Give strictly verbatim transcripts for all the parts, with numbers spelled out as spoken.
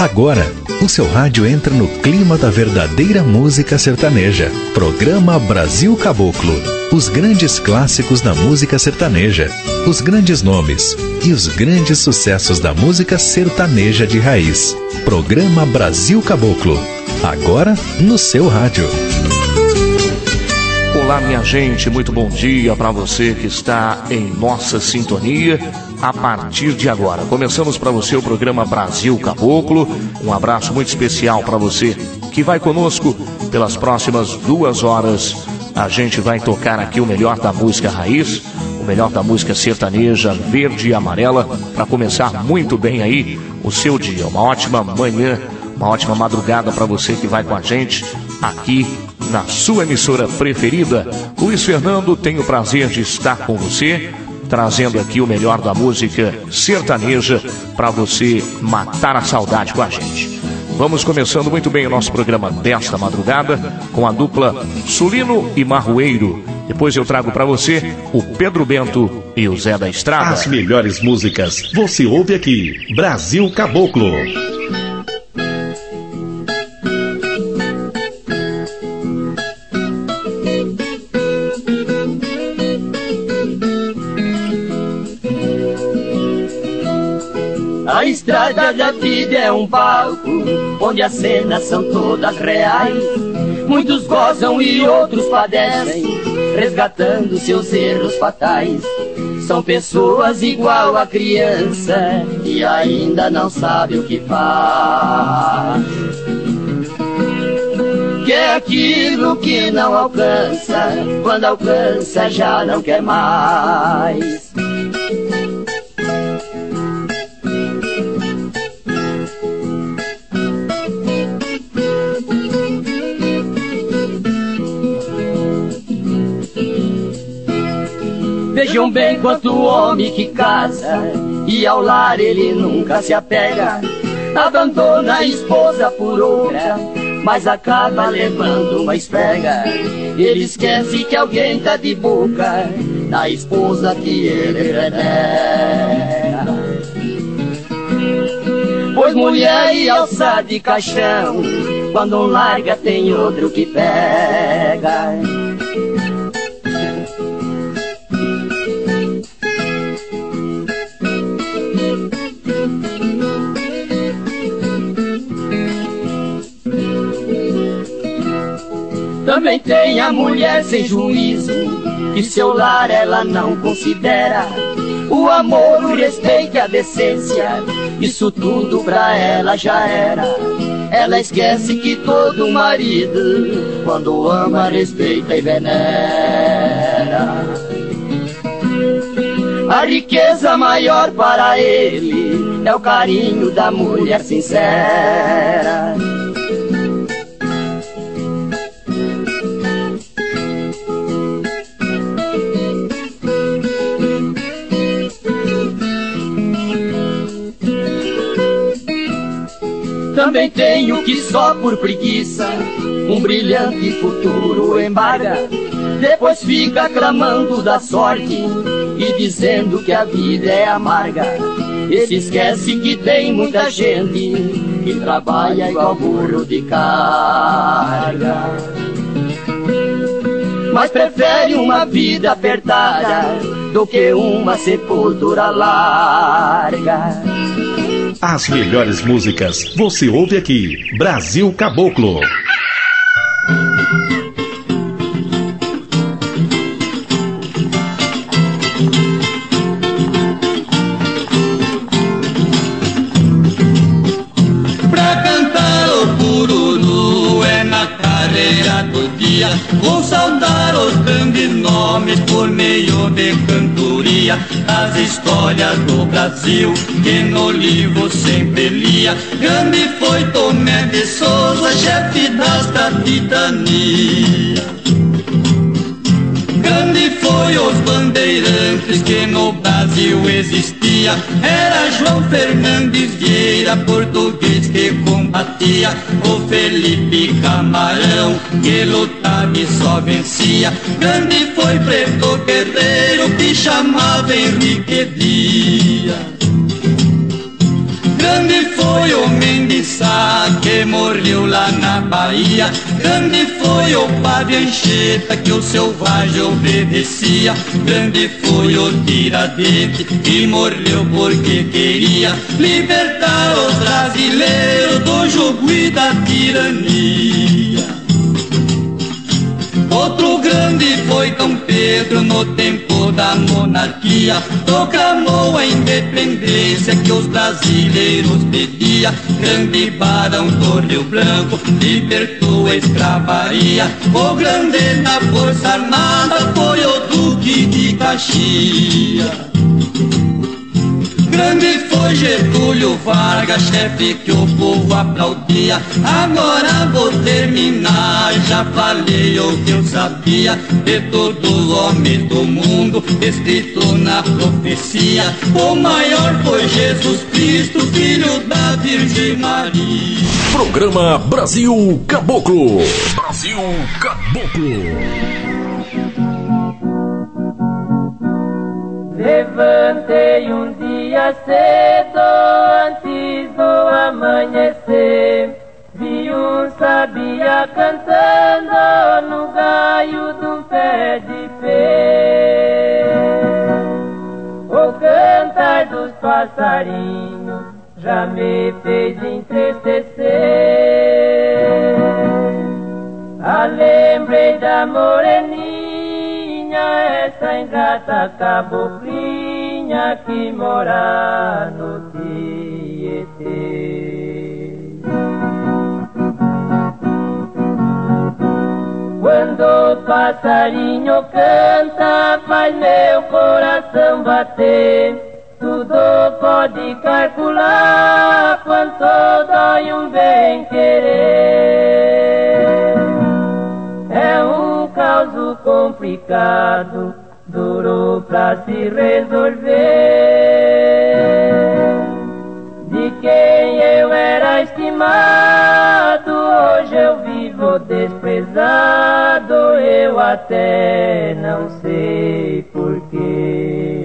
Agora, o seu rádio entra no clima da verdadeira música sertaneja. Programa Brasil Caboclo. Os grandes clássicos da música sertaneja, os grandes nomes e os grandes sucessos da música sertaneja de raiz. Programa Brasil Caboclo. Agora, no seu rádio. Olá, minha gente, muito bom dia para você que está em nossa sintonia. A partir de agora, começamos para você o programa Brasil Caboclo. Um abraço muito especial para você que vai conosco pelas próximas duas horas. A gente vai tocar aqui o melhor da música raiz, o melhor da música sertaneja, verde e amarela, para começar muito bem aí o seu dia. Uma ótima manhã, uma ótima madrugada para você que vai com a gente aqui na sua emissora preferida. Luiz Fernando, tenho o prazer de estar com você, trazendo aqui o melhor da música sertaneja para você matar a saudade com a gente. Vamos começando muito bem o nosso programa desta madrugada com a dupla Sulino e Marroeiro. Depois eu trago para você o Pedro Bento e o Zé da Estrada. As melhores músicas você ouve aqui. Brasil Caboclo. A estrada da vida é um palco onde as cenas são todas reais. Muitos gozam e outros padecem, resgatando seus erros fatais. São pessoas igual a criança e ainda não sabe o que faz. Quer aquilo que não alcança, quando alcança já não quer mais. Vejam bem quanto homem que casa e ao lar ele nunca se apega. Abandona a esposa por outra, mas acaba levando uma espega. Ele esquece que alguém tá de boca na esposa que ele renega. Pois mulher e alça de caixão, quando um larga tem outro que pega. Também tem a mulher sem juízo, que seu lar ela não considera. O amor, o respeito e a decência, isso tudo pra ela já era. Ela esquece que todo marido, quando ama, respeita e venera. A riqueza maior para ele é o carinho da mulher sincera. Também tem o que só por preguiça um brilhante futuro embarga. Depois fica clamando da sorte e dizendo que a vida é amarga. Ele esquece que tem muita gente que trabalha igual burro de carga, mas prefere uma vida apertada do que uma sepultura larga. As melhores músicas você ouve aqui. Brasil Caboclo. Pra cantar o pururu é na carreira do dia, vou saudar os grandes nomes por meio de cantoria. As histórias do Brasil que no livro sempre lia. Grande foi Tomé de Souza, chefe das capitanias. Grande foi os bandeirantes que no Brasil existia. Era João Fernandes Vieira, português que combatia. O Felipe Camarão, que lutava e só vencia. Grande foi Preto Guerreiro, que chamava Henrique Dias. Grande foi o Mendiçá que morreu lá na Bahia. Grande foi o Padre Anchieta que o selvagem obedecia. Grande foi o Tiradentes que morreu porque queria libertar os brasileiros do jugo e da tirania. Outro grande foi Dom Pedro no tempo da monarquia. Proclamou a independência que os brasileiros pediam. Grande Barão do Rio Branco libertou a escravaria. O grande da Força Armada foi o Duque de Caxias. Grande foi Getúlio Vargas, chefe que o povo aplaudia. Agora vou terminar, já falei o que eu sabia de todos os homens do mundo, escrito na profecia. O maior foi Jesus Cristo, filho da Virgem Maria. Programa Brasil Caboclo. Brasil Caboclo. Levantei um dia cedo, antes do amanhecer. Vi um sabia cantando no galho de um pé de pé. O cantar dos passarinhos já me fez entristecer. Ah, lembrei da moreninha, essa ingrata caboclinha que mora no Tietê. Quando o passarinho canta, faz meu coração bater. Tudo pode calcular quanto dói um bem querer. É um caso complicado, duro pra se resolver. De quem eu era estimado, hoje eu vivo desprezado. Eu até não sei porquê.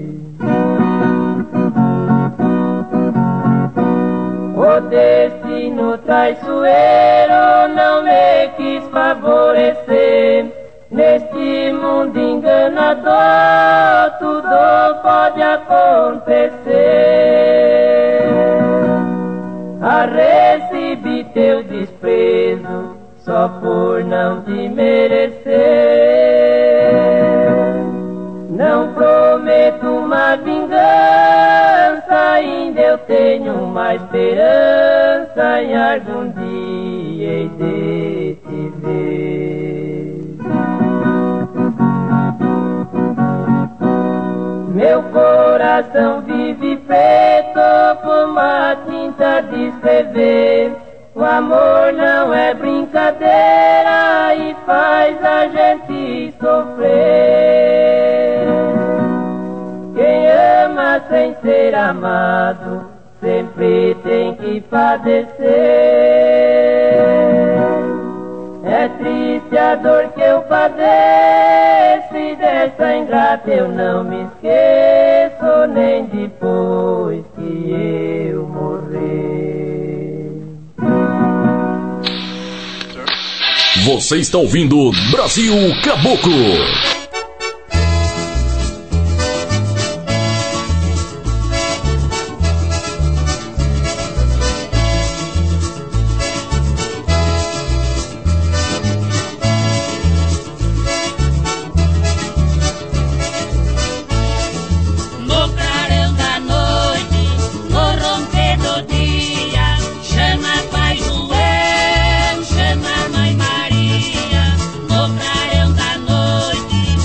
O destino traiçoeiro não me quis favorecer. Neste mundo enganador tudo pode acontecer. Ah, recebi teu desprezo só por não te merecer. Não prometo uma vingança, ainda eu tenho uma esperança, em algum dia hei de te ver. Meu coração vive preto como a tinta de escrever. O amor não é brincadeira e faz a gente sofrer. Quem ama sem ser amado sempre tem que padecer. É triste a dor que eu padeço e dessa ingrata eu não me esqueço, nem depois que eu morrer. Você está ouvindo Brasil Caboclo. Chama a Mãe Maria, no clarão da noite.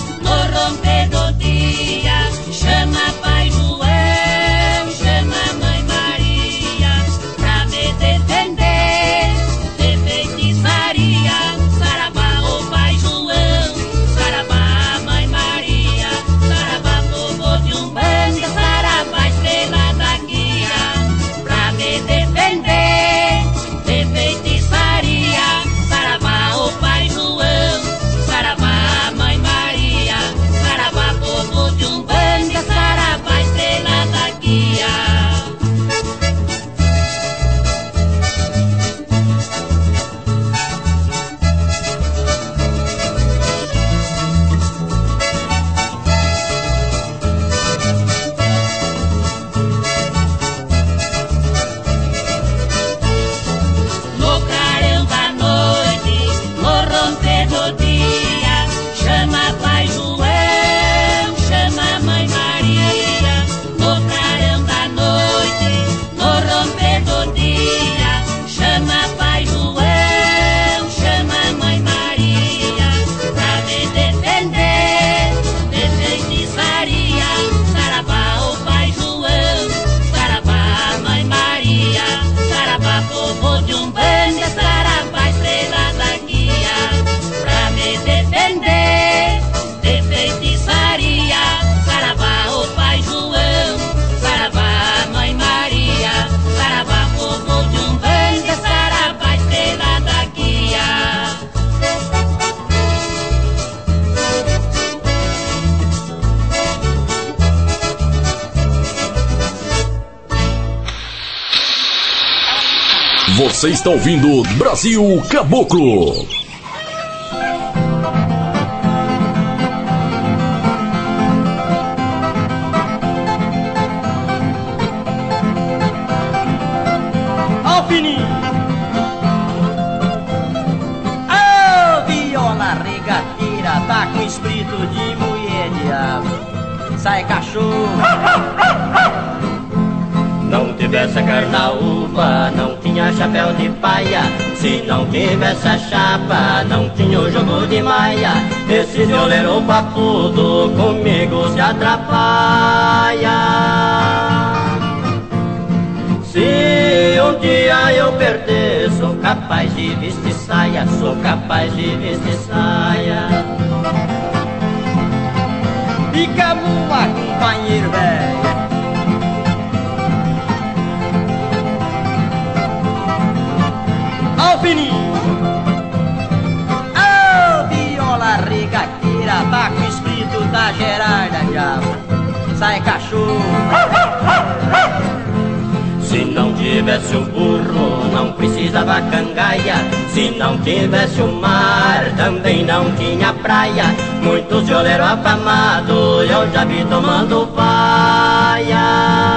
Você está ouvindo Brasil Caboclo. Alpininho, oh, viola regateira, tá com espírito de mulher diabo. Sai cachorro. Não tivesse a carnaúba, não tinha chapéu de paia. Se não tivesse a chapa, não tinha o jogo de maia. Esse violeiro papudo comigo se atrapalha. Se um dia eu perder, sou capaz de vestir saia, sou capaz de vestir saia. Fica boa, companheiro velho. Alpininho, oh, viola regateira, tá com o espírito da Gerarda, diabo. Sai cachorro. Se não tivesse o burro, não precisava cangaia. Se não tivesse o mar, também não tinha praia. Muitos violeiros afamados eu já vi tomando paia.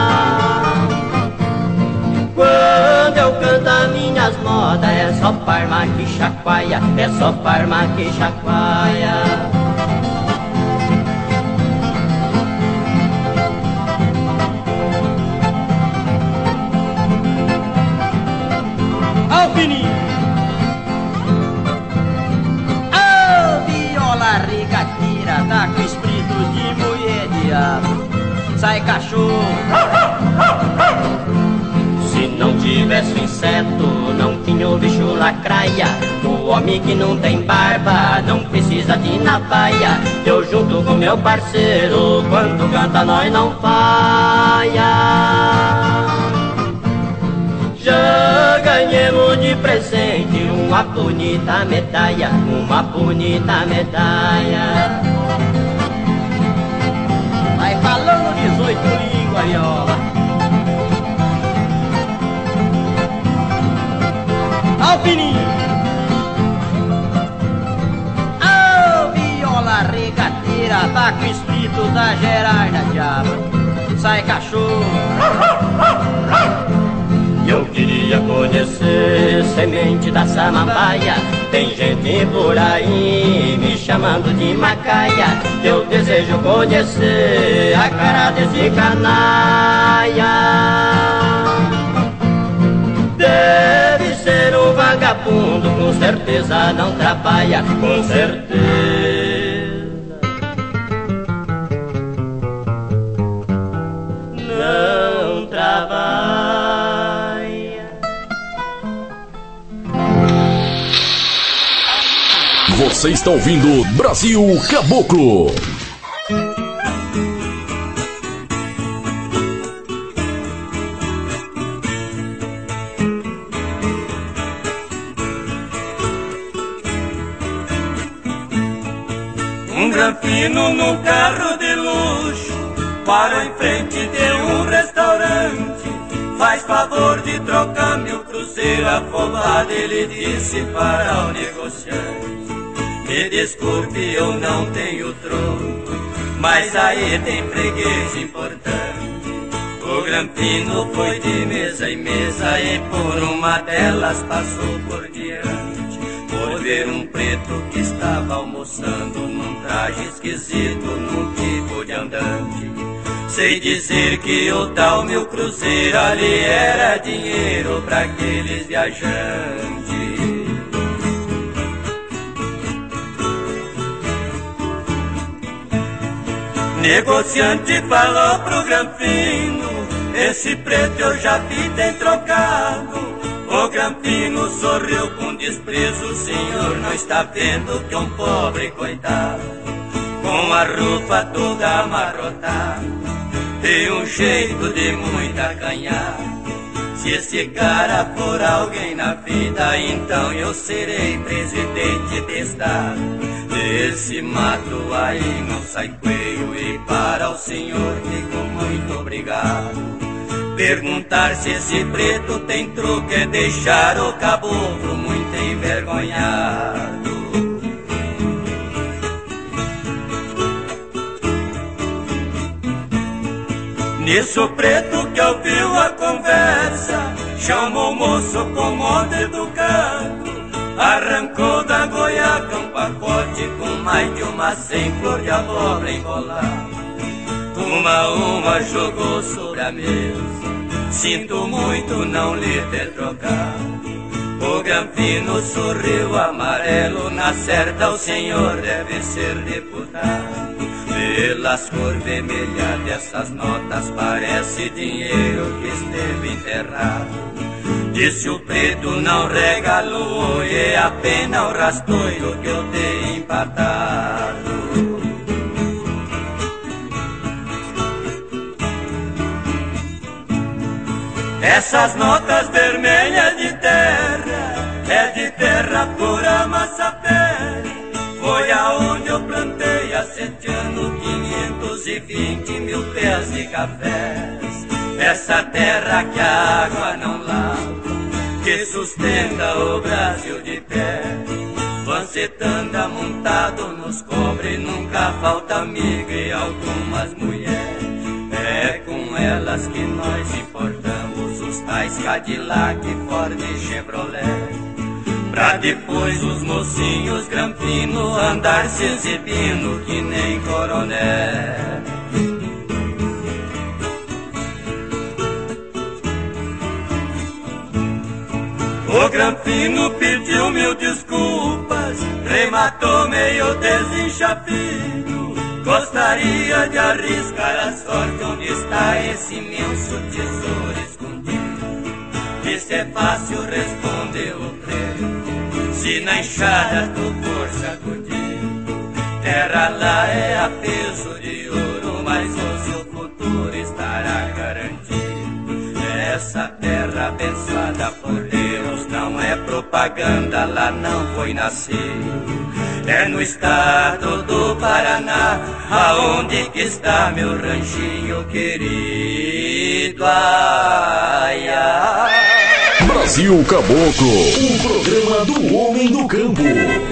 Quando eu canto as minhas modas, é só parma que chacoalha, é só parma que chacoalha. Alpininho, oh, viola regateira, tá com espírito de mulher diabo. Sai cachorro. Se não tivesse o inseto, não tinha o bicho lacraia. O homem que não tem barba, não precisa de navalha. Eu junto com meu parceiro, quando canta nós não falha. Já ganhamos de presente uma bonita medalha, uma bonita medalha. Vai falando dezoito línguas, viola. Alpininho, oh, viola regateira, tá com o espírito da Gerarda, diabo. Sai cachorro. Eu queria conhecer semente da samambaia. Tem gente por aí me chamando de macaia. Eu desejo conhecer a cara desse canalha. Deve ser um vagabundo, com certeza não trabalha, com certeza. Não trabalha. Você está ouvindo Brasil Caboclo. Um granfino num carro de luxo para em frente de um restaurante. Faz favor de trocar meu cruzeiro afobado, ele disse para o negociante. Me desculpe, eu não tenho troco, mas aí tem freguês importante. O granfino foi de mesa em mesa e por uma delas passou por diante. Por ver um preto que estava almoçando num traje esquisito, num tipo de andante. Sei dizer que o tal meu cruzeiro ali era dinheiro pra aqueles viajantes. Negociante falou pro granfino, esse preto eu já vi tem trocado. O granfino sorriu com desprezo, o senhor não está vendo que é um pobre coitado, com a roupa toda amarrotada, tem um jeito de muito acanhar. Se esse cara for alguém na vida, então eu serei presidente de estado. Desse mato aí não sai coelho, e para o senhor digo muito obrigado. Perguntar se esse preto tem truque é deixar o caboclo muito envergonhado. Nisso o preto que ouviu a conversa chamou o moço com modo educado, arrancou da goiaca um pacote com mais de uma cem flor de abóbora embolada. Uma a uma jogou sobre a mesa, sinto muito não lhe ter trocado. O Granfino sorriu amarelo, na certa o senhor deve ser deputado. Pelas cor vermelha dessas notas parece dinheiro que esteve enterrado. Disse o preto não regalou, e é apenas o rastoio que eu dei empatado. Essas notas vermelhas de terra é de terra pura massapé. Foi aonde eu plantei há sete anos quinhentos e vinte mil pés de cafés. Essa terra que a água não lava, que sustenta o Brasil de pé. Vancetando amontado nos cobre, nunca falta amigo e algumas mulheres. É com elas que nós importamos os tais Cadillac, Ford e Chevrolet. Pra depois os mocinhos Granfino andar se exibindo que nem coronel. O Granfino pediu mil desculpas, rematou meio desenchafido. Gostaria de arriscar a sorte, onde está esse imenso tesouro escondido. Isso é fácil, respondeu o preto, se na enxada tu for sacudido. Terra lá é a peso de ouro, mas o seu futuro estará garantido. Essa terra abençoada por Deus não é propaganda, lá não foi nascido. É no estado do Paraná, aonde que está meu ranchinho querido. Ai, ai. Brasil Caboclo, um programa do homem do campo.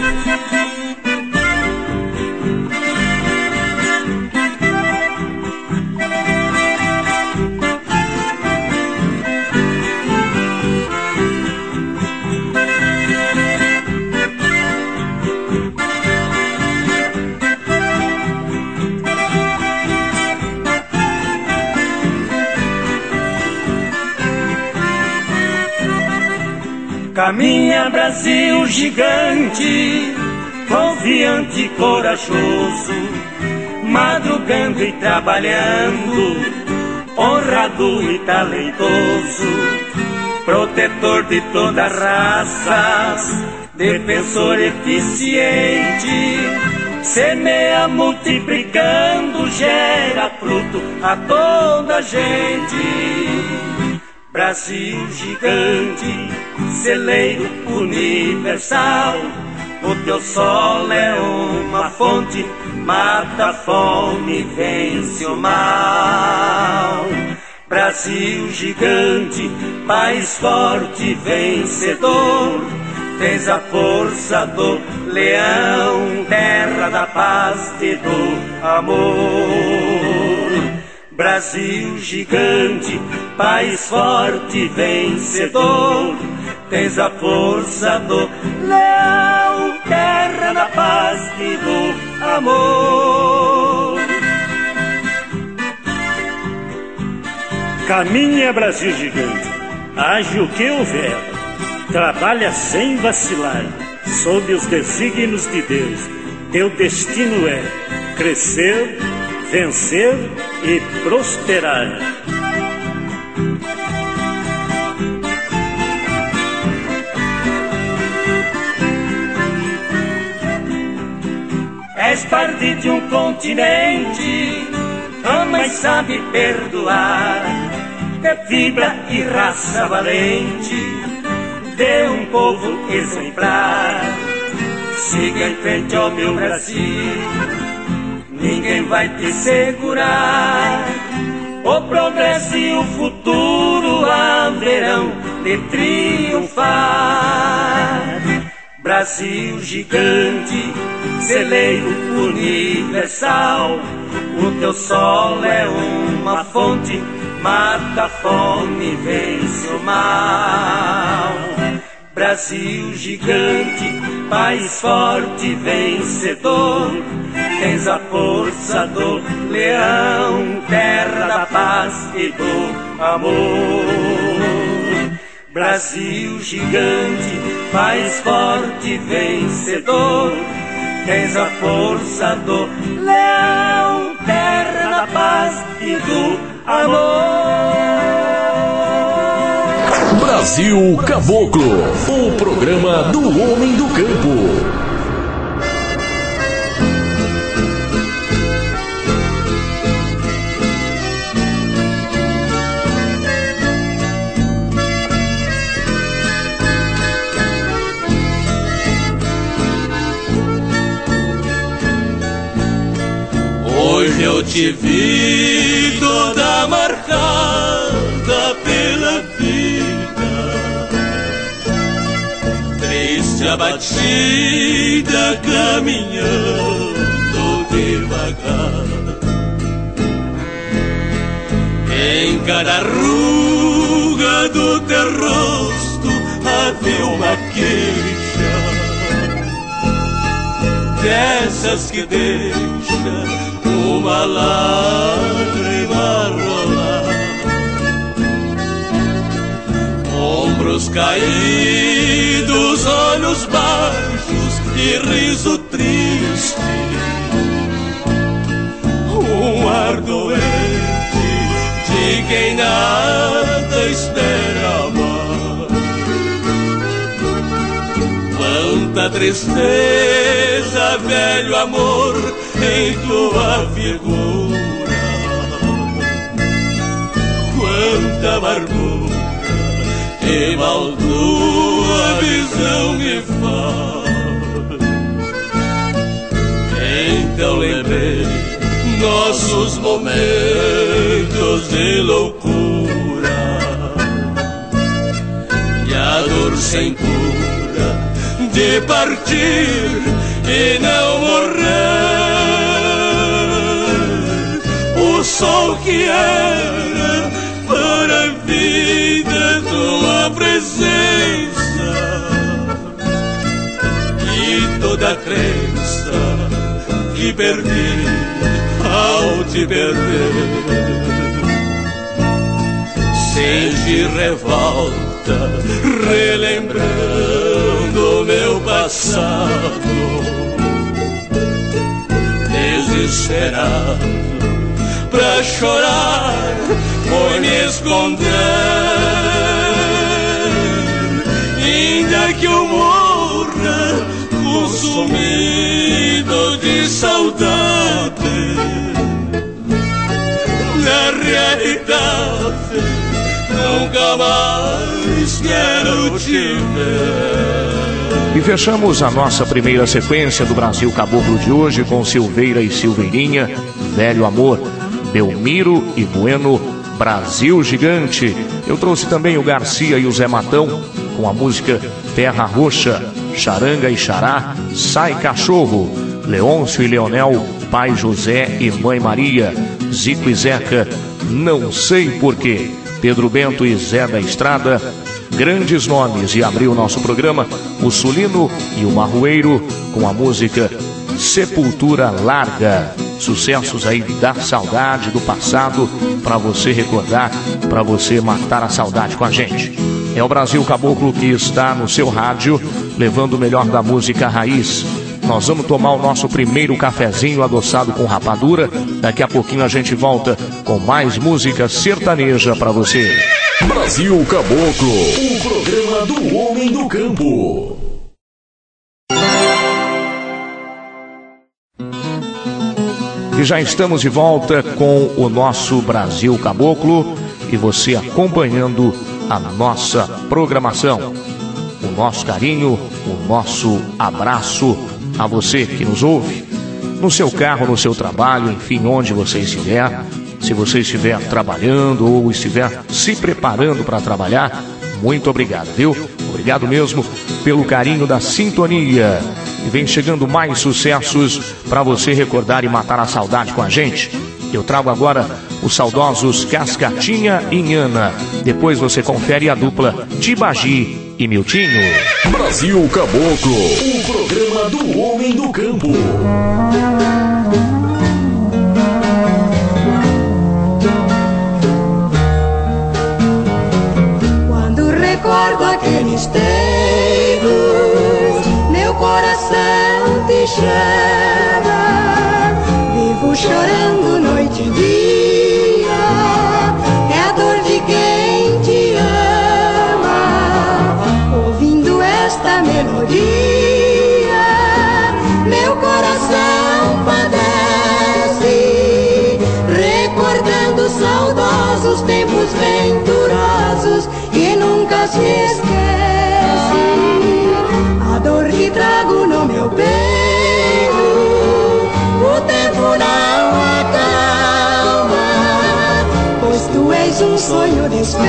Caminha Brasil gigante, confiante e corajoso, madrugando e trabalhando, honrado e talentoso, protetor de todas as raças, defensor eficiente, semeia multiplicando, gera fruto a toda a gente. Brasil gigante, celeiro universal, o teu sol é uma fonte, mata a fome, vence o mal. Brasil gigante, país forte, vencedor, tens a força do leão, terra da paz e do amor. Brasil gigante, país forte, vencedor, tens a força do leão, terra da paz e do amor. Caminha Brasil gigante, age o que houver, trabalha sem vacilar, sob os desígnios de Deus. Teu destino é crescer, vencer e prosperar. És parte de um continente, ama e sabe perdoar, é fibra e raça valente, de um povo exemplar. Siga em frente ao meu Brasil, ninguém vai te segurar. o progresso e o futuro haverão de triunfar. Brasil gigante, celeiro universal, o teu sol é uma fonte, mata a fome, vence o mal. Brasil gigante, país forte, vencedor, tens a força do leão, terra da paz e do amor. Brasil gigante, país forte, vencedor, tens a força do leão, terra da paz e do amor. Brasil Caboclo, o programa do homem do campo. Hoje eu te vi toda marcada pela vida, triste, abatida, caminhando devagar. Em cada ruga do teu rosto havia uma queixa, dessas que deixa uma lágrima rolar. Ombros caídos, olhos baixos e riso triste, um ar doente de quem nada espera amar. Quanta tristeza, velho amor, em tua figura, quanta amargura e mal tua visão me faz. Então lembrei nossos momentos de loucura e a dor sem cura de partir e não morrer. O sol que era para a vida, tua presença e toda a crença que perdi ao te perder. Senti revolta relembrando meu passado, desesperado pra chorar por me esconder. Ainda que eu morra consumido de saudade, na realidade nunca mais quero te ver. E fechamos a nossa primeira sequência do Brasil Caboclo de hoje com Silveira e Silveirinha, Velho Amor, Belmiro e Bueno, Brasil Gigante. Eu trouxe também o Garcia e o Zé Matão com a música Terra Roxa, Charanga e Xará, Sai Cachorro, Leôncio e Leonel, Pai José e Mãe Maria, Zico e Zeca, Não Sei Porquê, Pedro Bento e Zé da Estrada, grandes nomes. E abriu o nosso programa o Sulino e o Marroeiro com a música Sepultura Larga. Sucessos aí da saudade, do passado, para você recordar, para você matar a saudade com a gente. É o Brasil Caboclo que está no seu rádio, levando o melhor da música raiz. Nós vamos tomar o nosso primeiro cafezinho adoçado com rapadura. Daqui a pouquinho a gente volta com mais música sertaneja para você. Brasil Caboclo, o programa do homem do campo. E já estamos de volta com o nosso Brasil Caboclo e você acompanhando a nossa programação. O nosso carinho, o nosso abraço a você que nos ouve, no seu carro, no seu trabalho, enfim, onde você estiver. Se você estiver trabalhando ou estiver se preparando para trabalhar, muito obrigado, viu? Obrigado mesmo pelo carinho da sintonia. E vem chegando mais sucessos para você recordar e matar a saudade com a gente. Eu trago agora os saudosos Cascatinha e Nhana. Depois você confere a dupla Tibagi e Miltinho. Brasil Caboclo, o programa do homem do campo. Quando recordo aqueles tempos, meu coração te chama. Vivo chorando noite e dia, é a dor de quem te ama. Ouvindo esta melodia, meu coração padece, recordando saudosos tempos venturosos que nunca se esquece. A dor que trago no meu peito, o tempo não acalma, pois tu és um sonho desfeito,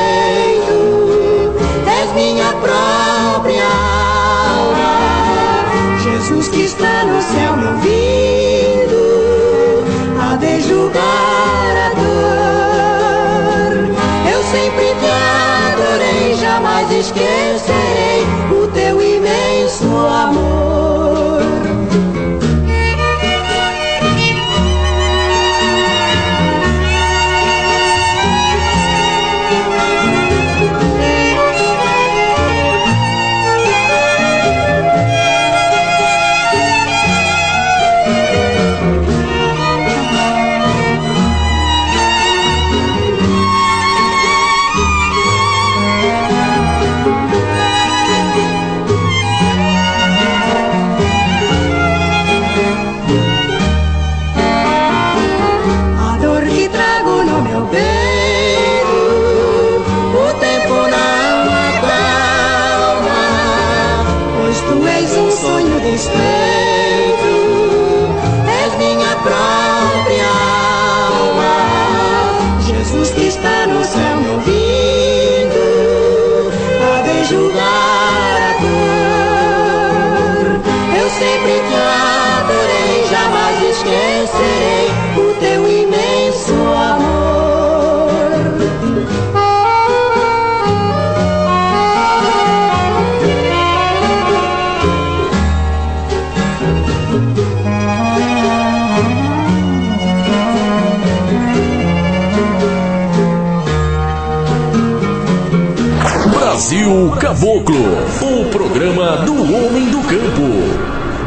és minha própria alma. Jesus que está no céu me ouvindo, há de julgar a dor. Eu sempre te adorei, jamais esquecerei o teu imenso amor. És minha própria alma. Jesus que está no céu me ouvindo, há de julgar a dor. Eu sempre te adorei, jamais esquecerei o teu imenso amor. Brasil Caboclo, o programa do homem do campo.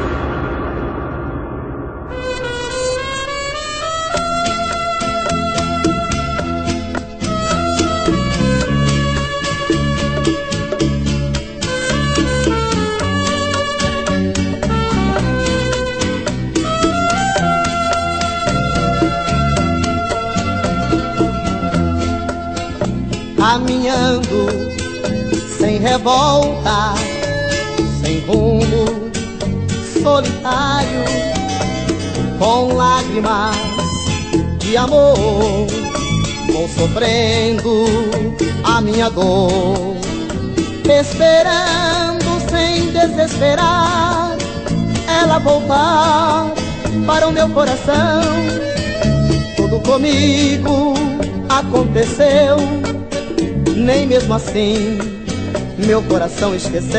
Caminhando sem revolta, sem rumo, solitário, com lágrimas de amor, vou sofrendo a minha dor, esperando sem desesperar ela voltar para o meu coração. Tudo comigo aconteceu, nem mesmo assim meu coração esqueceu.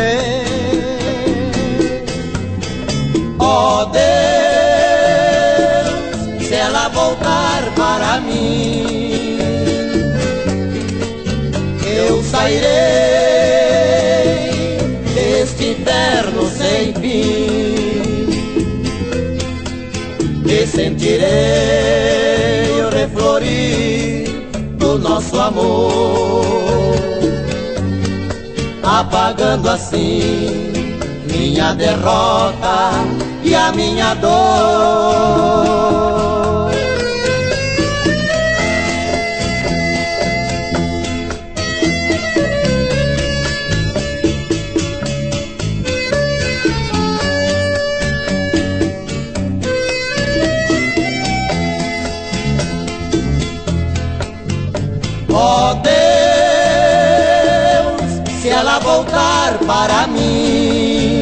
Ó Deus, se ela voltar para mim, eu sairei deste inferno sem fim e sentirei o reflorir do nosso amor, apagando assim minha derrota e a minha dor. Ó Deus, se ela voltar para mim,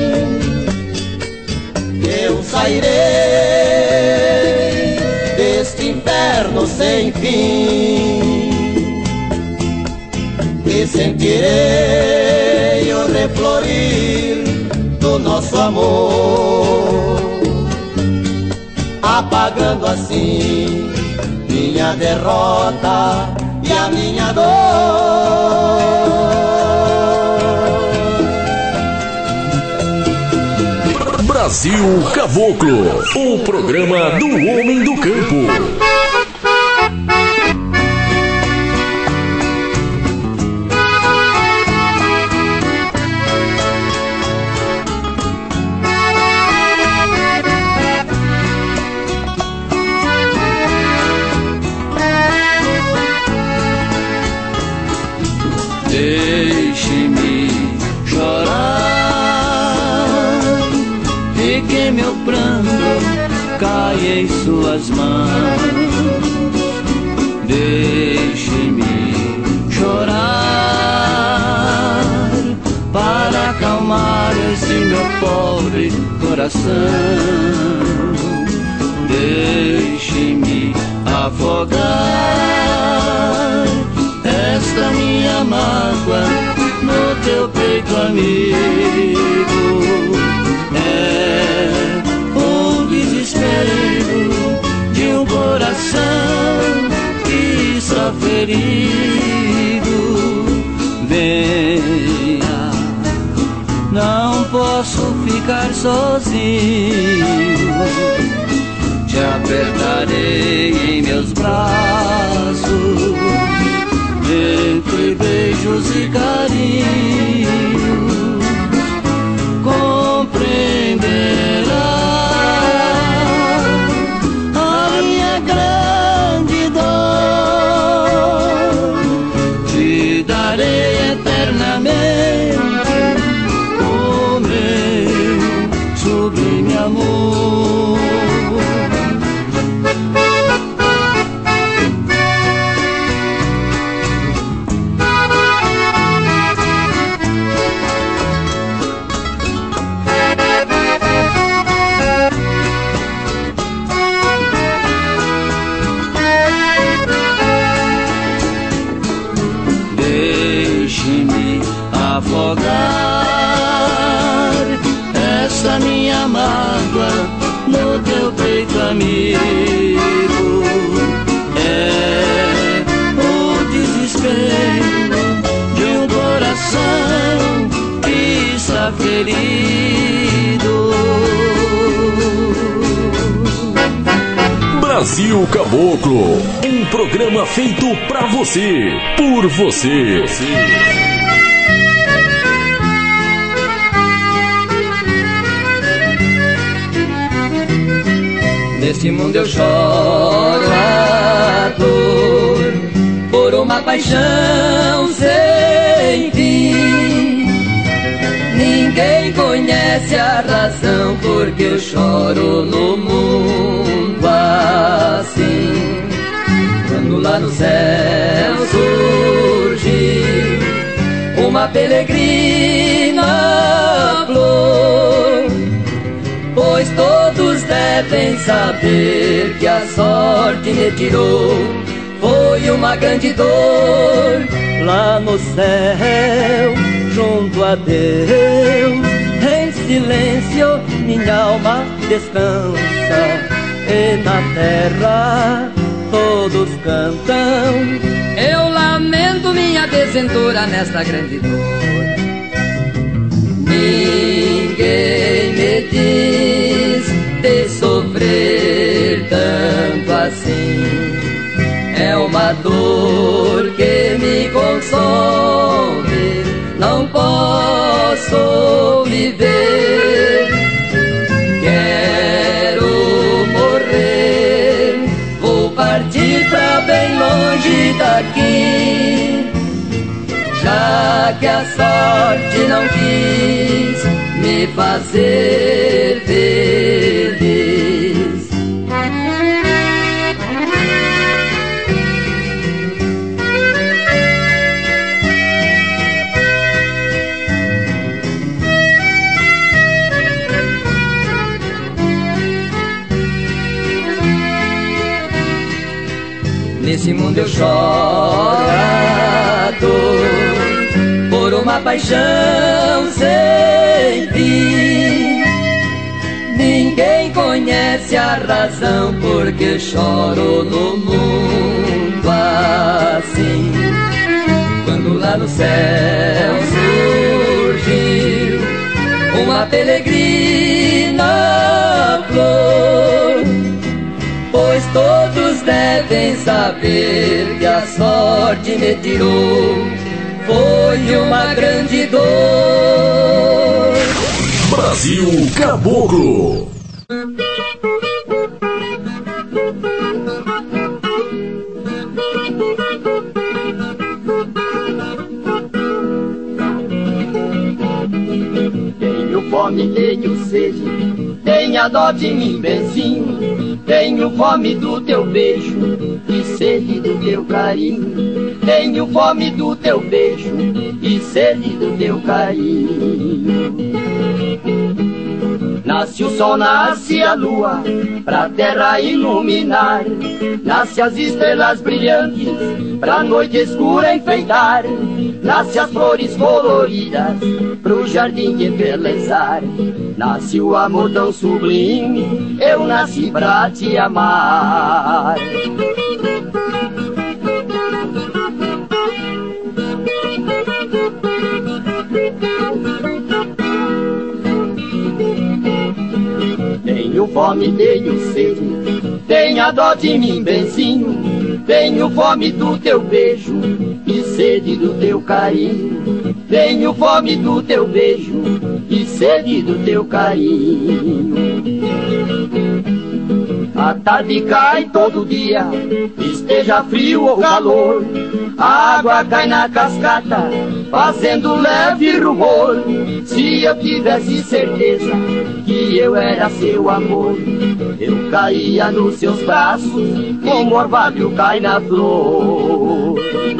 eu sairei deste inferno sem fim e sentirei o reflorir do nosso amor, apagando assim minha derrota e a minha dor. Brasil Caboclo, o programa do homem do campo. Deixe-me chorar e que meu pranto caia em suas mãos. Deixe-me chorar para acalmar esse meu pobre coração. Deixe-me afogar esta minha mágoa no teu peito, amigo. É o desespero de um coração que está ferido. Venha, não posso ficar sozinho. Te apertarei em meus braços, entre beijos e carinhos, compreenderá a minha grande dor. Te darei eternamente o meu sublime amor. Afogar esta minha mágoa no teu peito, amigo. É o desespero de um coração que está ferido. Brasil Caboclo, um programa feito pra você, por você. você. Neste mundo eu choro a dor por uma paixão sem fim. Ninguém conhece a razão porque eu choro no mundo assim. Quando lá no céu surgiu uma peregrina flor, pois todos devem saber que a sorte me tirou. Foi uma grande dor lá no céu, junto a Deus. Em silêncio minha alma descansa, e na terra todos cantam. Eu lamento minha desventura nesta grande dor. Ninguém me diz de sofrer tanto assim. É uma dor que me consome, não posso viver. Quero morrer, vou partir pra bem longe daqui, já que a sorte não quis me fazer feliz. Nesse mundo eu choro à toa por uma paixão sem fim. Ninguém conhece a razão porque choro no mundo assim. Quando lá no céu surgiu uma peregrina flor, pois todos devem saber que a sorte me tirou, foi uma grande dor. Brasil Caboclo. Tenho fome, tenho sede, tenha dó de mim, benzinho. Tenho fome do teu beijo e sede do teu carinho. Tenho fome do teu beijo e sede do teu carinho. Nasce o sol, nasce a lua, pra terra iluminar. Nasce as estrelas brilhantes, pra noite escura enfeitar. Nasce as flores coloridas, pro jardim embelezar. Nasce o amor tão sublime, eu nasci pra te amar. Tenho fome, tenho sede, tenha dó de mim, benzinho. Tenho fome do teu beijo e sede do teu carinho. Tenho fome do teu beijo e sede do teu carinho. A tarde cai todo dia, esteja frio ou calor. A água cai na cascata, fazendo leve rumor. Se eu tivesse certeza que eu era seu amor, eu caía nos seus braços, como orvalho cai na flor.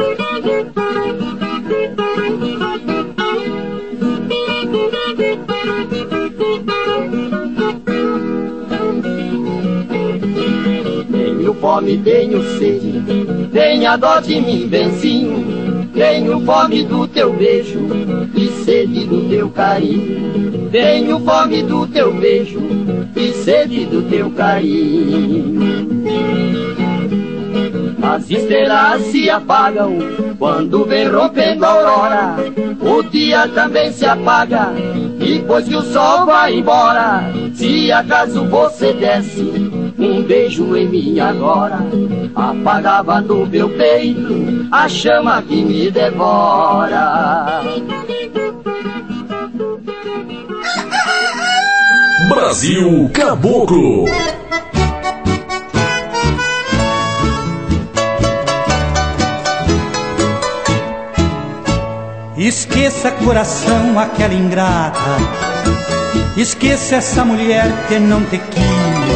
Tenho fome, tenho sede, tenha dó de mim, benzinho. Tenho fome do teu beijo e sede do teu carinho. Tenho fome do teu beijo e sede do teu carinho. As estrelas se apagam quando vem rompendo a aurora. O dia também se apaga depois que o sol vai embora. Se acaso você desse um beijo em mim agora, apagava no meu peito a chama que me devora. Brasil Caboclo. Esqueça, coração, aquela ingrata. Esqueça essa mulher que não te quis.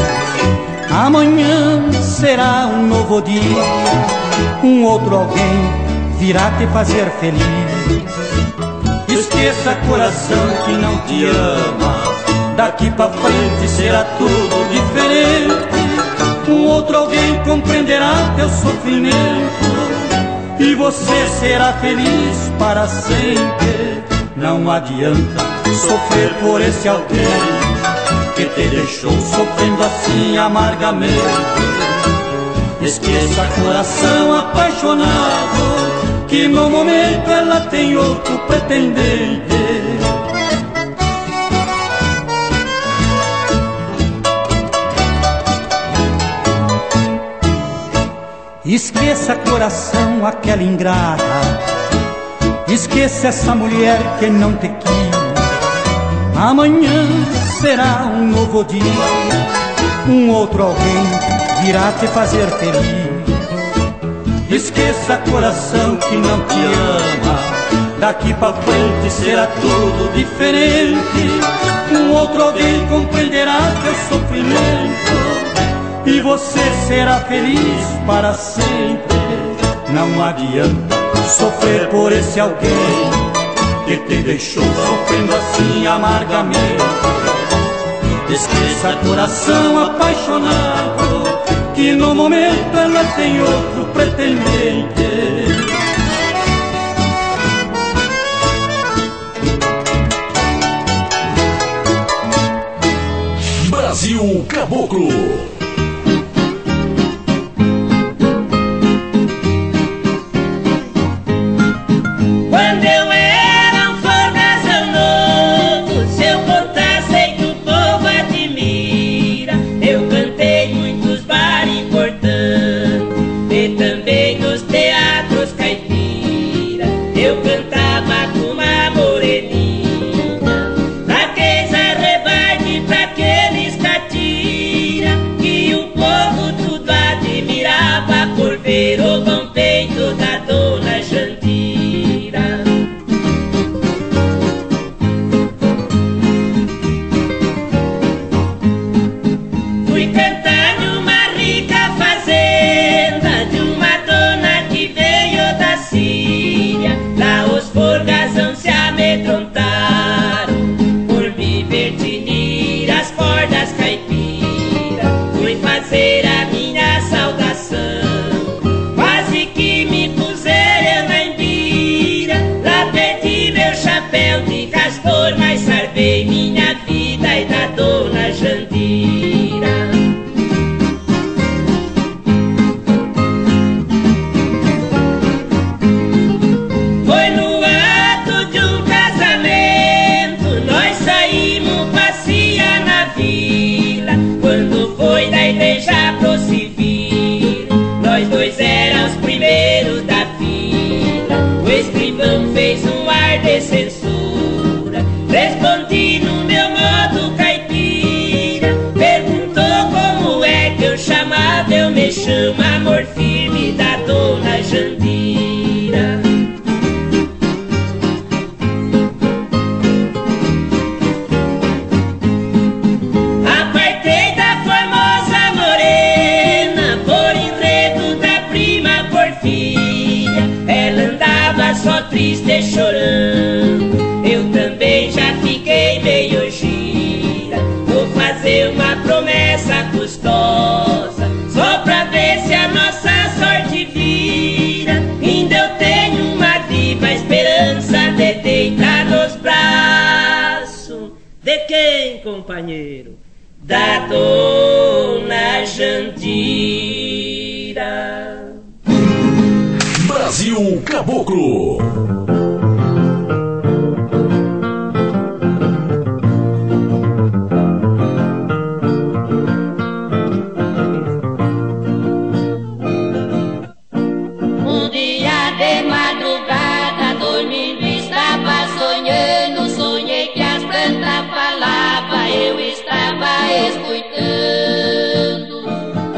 Amanhã será um novo dia, um outro alguém virá te fazer feliz. Esqueça, coração, que não te ama. Daqui pra frente será tudo diferente. Um outro alguém compreenderá teu sofrimento e você será feliz para sempre. Não adianta sofrer por esse alguém que te deixou sofrendo assim amargamente. Esqueça, coração apaixonado, que no momento ela tem outro pretendente. Esqueça, coração, aquela ingrata. Esqueça essa mulher que não te quis. Amanhã será um novo dia, um outro alguém virá te fazer feliz. Esqueça, coração, que não te ama. Daqui pra frente será tudo diferente. Um outro alguém compreenderá teu sofrimento e você será feliz para sempre. Não adianta sofrer por esse alguém que te deixou sofrendo assim amargamente. Esqueça, coração apaixonado, que e no momento ela tem outro pretendente. Brasil Caboclo. Quando eu era um folgazão novo, se eu contar sei que o povo admira. Eu cantei muitos bares importantes e também nos teatros caipira. Eu cantava com uma moreninha, naqueles arrebates pra aqueles catira, que o povo tudo admirava por ver o bom peito da dona Jandira. Fui cantar numa rica fazenda de uma dona que veio da Síria. Lá os folgazão se amedrontaram por me ver tinir as cordas caipira. Fui fazer a minha saudação, quase que me puseram na embira. Lá perdi meu chapéu de castor, mas salvei minha vida e da dona Jandira. Foi no ato de um casamento, nós saímos passear na vila. Quando foi da igreja pro civil, nós dois éramos os primeiros da fila. O escrivão fez um ar de censura, respondi no meu modo caipira. Perguntou como é que eu chamava, eu me chamo Amor Firme da dona Jandira. Apartei da formosa morena por enredo da prima Porfíria. Ela andava só triste e chorando, eu também já fiquei meio gira. Vou fazer uma promessa custosa, só pra ver se a nossa sorte vira. Ainda eu tenho uma viva esperança de deitar nos braços de quem, companheiro? Da dona Jandira. Brasil Caboclo. Um dia de madrugada, dormindo, estava sonhando. Sonhei que as plantas falavam, eu estava escutando.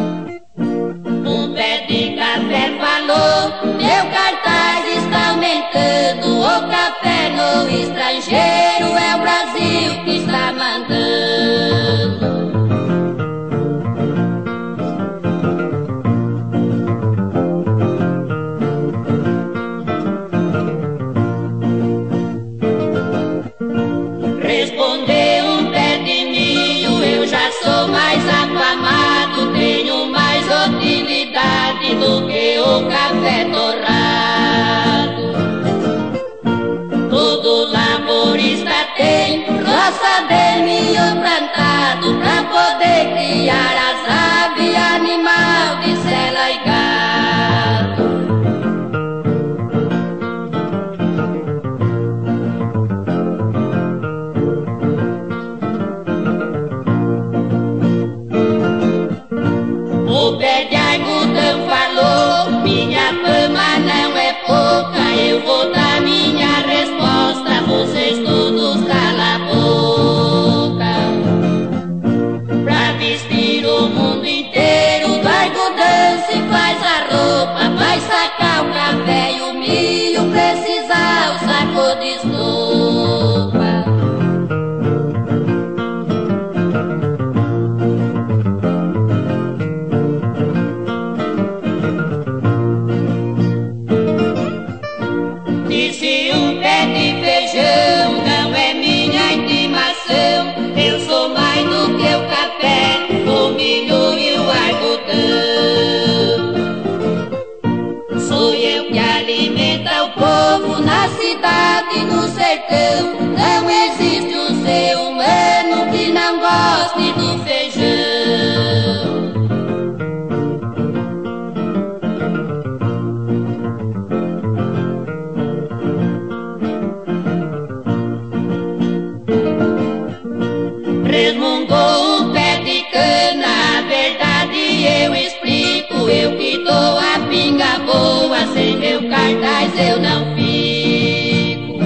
Um pé de café falou, meu cartaz está aumentando. O café no estrangeiro é o Brasil que está mandando. Respondeu um pé de milho, eu já sou mais aclamado, tenho mais utilidade do que o café torrado. Todo laborista tem roça de milho plantado pra poder criar as aves, animal de sela e gado. O pé de algodão falou, minha fama não é pouca, eu vou dar minha resposta, vocês todos cala a boca. Pra vestir o mundo inteiro, do algodão se faz a roupa, vai sacar o café e o milho, precisa o saco de estopa. Disse um pé de feijão, não é minha intimação, eu sou mais do que o café, o milho e o algodão. meu povo, na cidade e no sertão, não existe um ser humano que não goste do feijão. Resmungou o pé de cana, a verdade eu explico, eu que dou a pinga boa, sem meu cartaz eu não fico.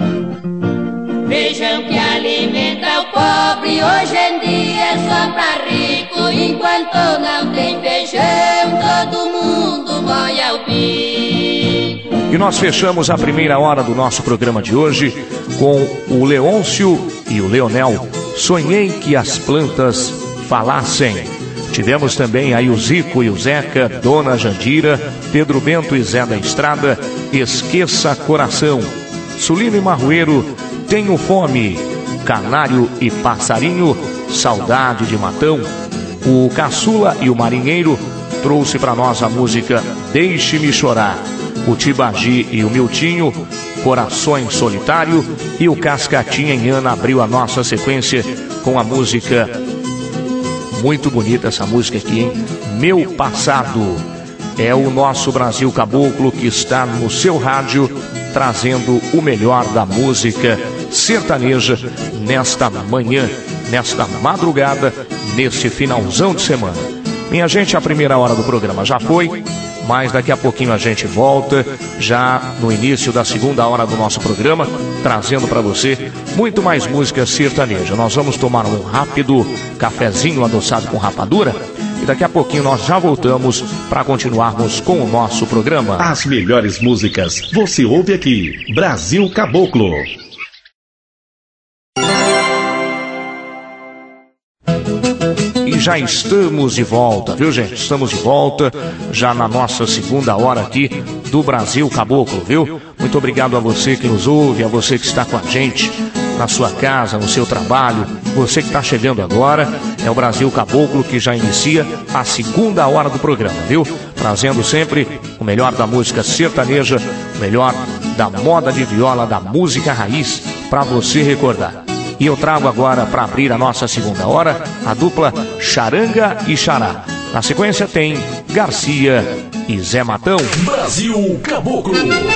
Feijão que alimenta o pobre, hoje em dia é só pra rico, enquanto não tem feijão, todo mundo molha o bico. E nós fechamos a primeira hora do nosso programa de hoje com o Leôncio e o Leonel. Sonhei que as plantas falassem. Tivemos também aí o Zico e o Zeca, Dona Jandira, Pedro Bento e Zé da Estrada, Esqueça Coração. Sulino e Marroeiro, Tenho Fome. Canário e Passarinho, Saudade de Matão. O Caçula e o Marinheiro trouxe para nós a música Deixe-me Chorar. O Tibagi e o Miltinho, Corações Solitário, e o Cascatinha em Ana abriu a nossa sequência com a música, muito bonita essa música aqui, hein? Meu Passado. É o nosso Brasil Caboclo que está no seu rádio, trazendo o melhor da música sertaneja nesta manhã, nesta madrugada, neste finalzão de semana. Minha gente, a primeira hora do programa já foi, mas daqui a pouquinho a gente volta, já no início da segunda hora do nosso programa, trazendo para você muito mais música sertaneja. Nós vamos tomar um rápido cafezinho adoçado com rapadura e daqui a pouquinho nós já voltamos para continuarmos com o nosso programa. As melhores músicas você ouve aqui, Brasil Caboclo. E já estamos de volta, viu, gente? Estamos de volta já na nossa segunda hora aqui do Brasil Caboclo, viu? Muito obrigado a você que nos ouve, a você que está com a gente na sua casa, no seu trabalho, você que está chegando agora. É o Brasil Caboclo que já inicia a segunda hora do programa, viu? Trazendo sempre o melhor da música sertaneja, o melhor da moda de viola, da música raiz, para você recordar. E eu trago agora, para abrir a nossa segunda hora, a dupla Charanga e Xará. Na sequência tem Garcia e Zé Matão. Brasil Caboclo.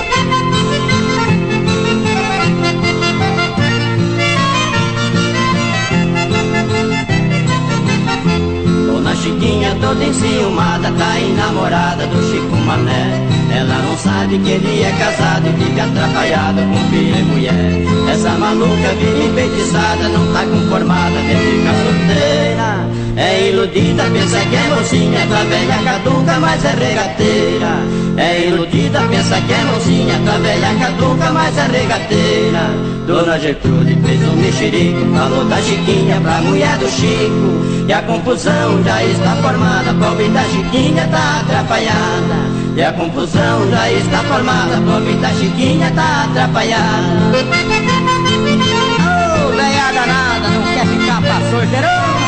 Dona Chiquinha toda enciumada, tá enamorada do Chico Mané. Ela não sabe que ele é casado e vive atrapalhado com filho e mulher. Essa maluca vive enfeitiçada, não tá conformada de ficar solteira. É iludida, pensa que é mocinha, tá velha caduca, mas é regateira. É iludida, pensa que é mocinha, tá velha caduca, mas é regateira. Dona Gertrude fez um mexerico, falou da Chiquinha pra mulher do Chico. E a confusão já está formada, a pobre da Chiquinha tá atrapalhada. E a confusão já está formada, a pobre da Chiquinha tá atrapalhada. Ô, oh, velha danada, não quer ficar pra solteirão?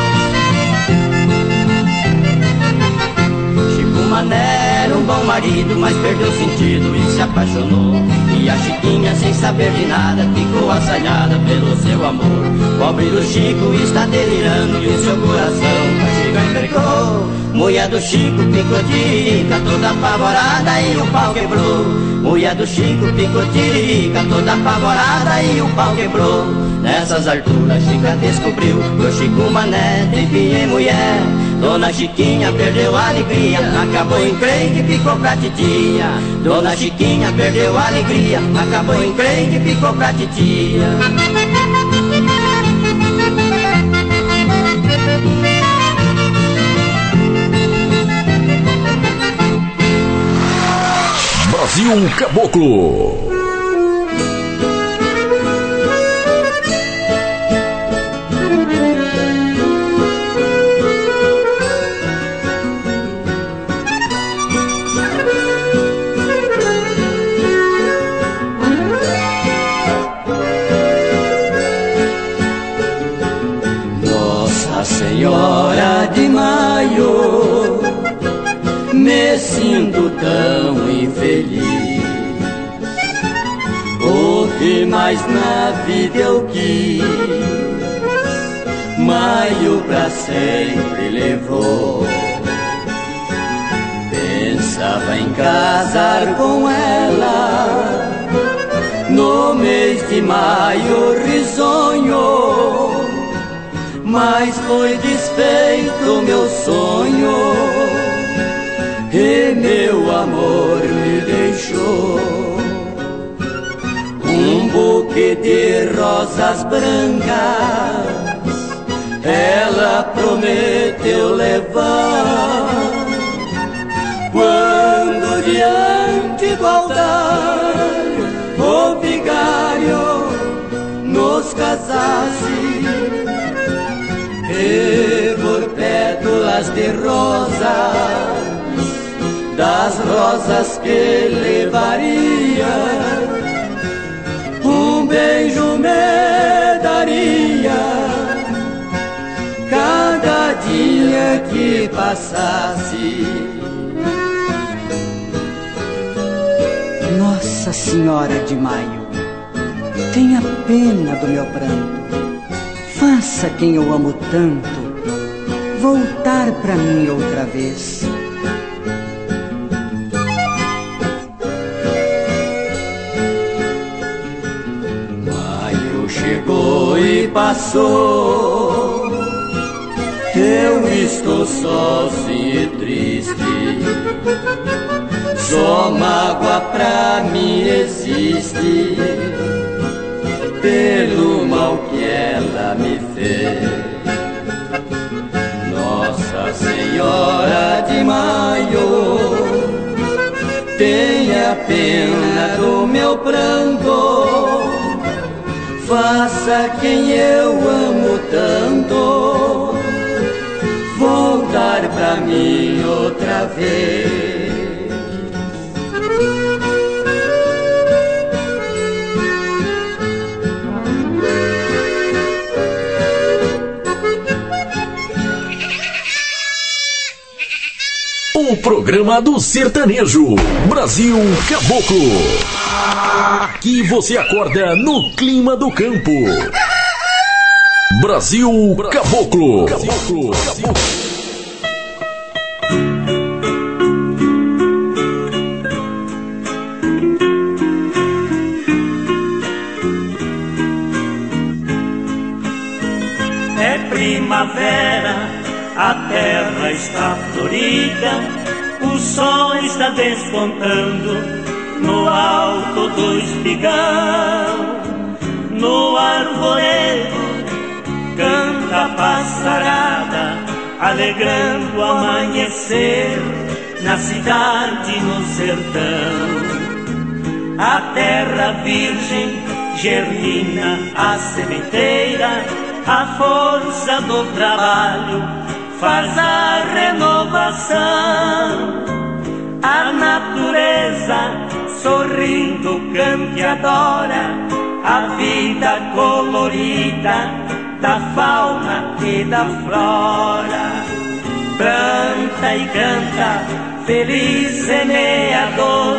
Chico Mané era um bom marido, mas perdeu o sentido e se apaixonou. E a Chiquinha, sem saber de nada, ficou assanhada pelo seu amor. Pobre do Chico está delirando e o seu coração a Chica empercou. Mulher do Chico ficou tiririca, toda apavorada e o pau quebrou. Mulher do Chico ficou tiririca, toda apavorada e o pau quebrou. Nessas alturas Chica descobriu que o Chico Mané tem filha e mulher. Dona Chiquinha perdeu a alegria, acabou em crente e ficou pra titia. Dona Chiquinha perdeu a alegria, acabou em crente e ficou pra titia. Brasil Caboclo. Nossa Senhora de Maio, me sinto tão infeliz. e mais na vida eu quis. Maio pra sempre levou. Pensava em casar com ela no mês de maio risonho, mas foi desfeito meu sonho e meu amor me deixou. Um buquê de rosas brancas ela prometeu levar. Quando diante do altar o vigário nos casasse, e por pétalas de rosas, das rosas que levaria, um beijo me daria cada dia que passasse. Nossa Senhora de Maio, tenha pena do meu pranto, faça quem eu amo tanto voltar pra mim outra vez. Maio chegou e passou, eu estou sozinho e triste. Só mágoa pra mim existe pelo mal que ela me fez. Nossa Senhora de Maio, tenha pena do meu pranto, faça quem eu amo tanto voltar pra mim outra vez. O programa do sertanejo, Brasil Caboclo. Aqui você acorda no clima do campo. Brasil Caboclo. Caboclo. Caboclo. É primavera, a terra está florida, o sol está despontando no alto do espigão. No arvoredo canta a passarada, alegrando o amanhecer na cidade, no sertão. A terra virgem germina a sementeira, a força do trabalho faz a renovação. A natureza sorrindo canta e adora a vida colorida da fauna e da flora. Planta e canta, feliz semeador,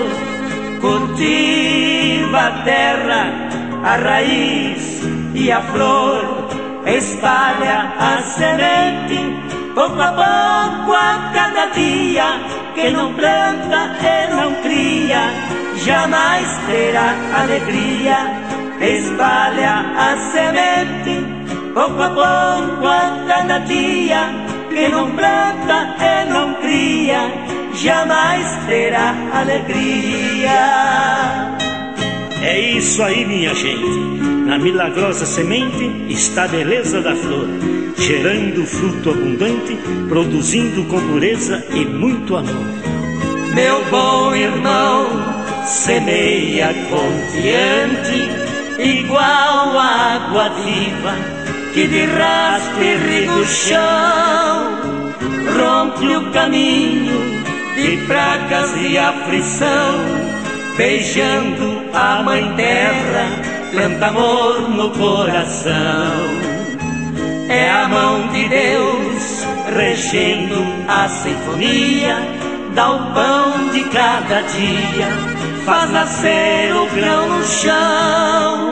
cultiva a terra, a raiz e a flor, espalha a semente, pouco a pouco a cada dia. Quem não planta e não cria, jamais terá alegria. Espalha a semente, pouco a pouco a cada dia. Quem não planta e não cria, jamais terá alegria. É isso aí, minha gente. Na milagrosa semente está a beleza da flor, gerando fruto abundante, produzindo com pureza e muito amor. Meu bom irmão, semeia confiante, igual a água viva que de rastro irriga o chão, rompe o caminho de pragas e aflição, beijando a mãe terra, planta amor no coração. É a mão de Deus regendo a sinfonia, dá o pão de cada dia, faz nascer o grão no chão.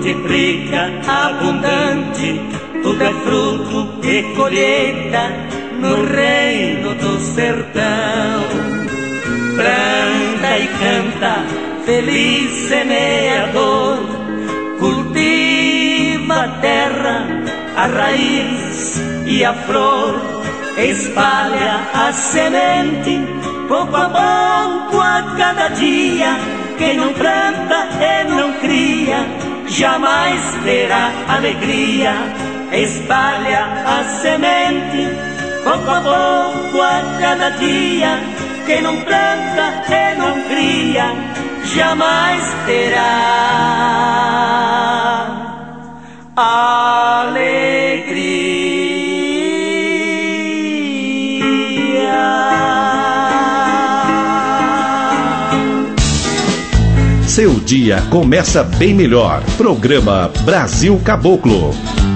multiplica abundante, tudo é fruto e colheita no reino do sertão. Planta e canta, feliz semeador, cultiva a terra, a raiz e a flor, espalha a semente, pouco a pouco a cada dia. Quem não planta e não cria, jamais terá alegria. Espalha a semente, pouco a pouco a cada dia. Quem não planta e não cria, jamais terá alegria. Seu dia começa bem melhor. Programa Brasil Caboclo.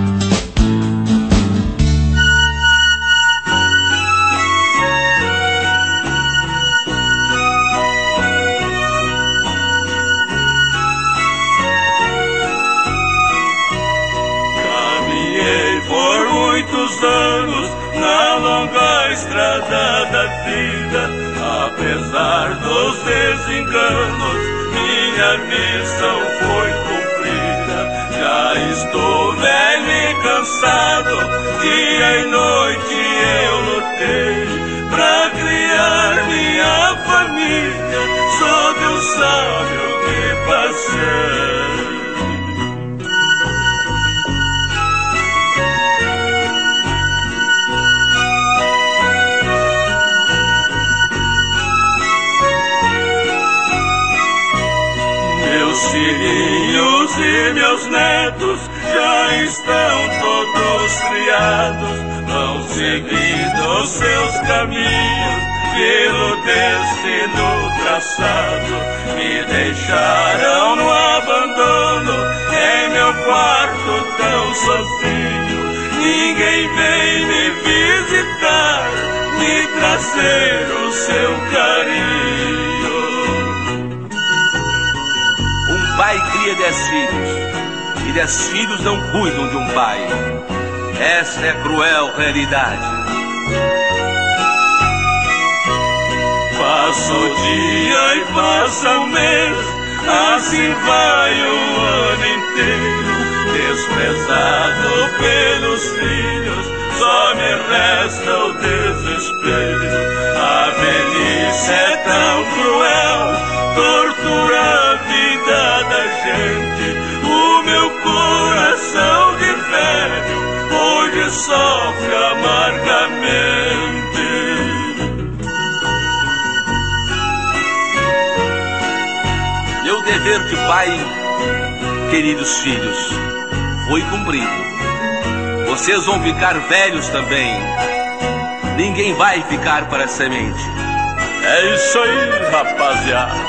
Caminhei por muitos anos na longa estrada da vida, apesar dos desenganos. Minha missão foi cumprida. Já estou velho e cansado, dia e noite eu lutei pra criar minha família. Só Deus sabe o que passei. Filhinhos e meus netos já estão todos criados, vão seguindo seus caminhos pelo destino traçado. Me deixaram no abandono, em meu quarto tão sozinho. Ninguém vem me visitar, me trazer o seu carinho. Pai cria dez filhos, e dez filhos não cuidam de um pai. Esta é a cruel realidade. Passa o dia e passa o mês, assim vai o ano inteiro. Desprezado pelos filhos, só me resta o desespero. A velhice é tão cruel, tortura a vida da gente. O meu coração de velho hoje sofre amargamente. Meu dever de pai, queridos filhos, foi cumprido. Vocês vão ficar velhos também. Ninguém vai ficar para a semente. É isso aí, rapaziada.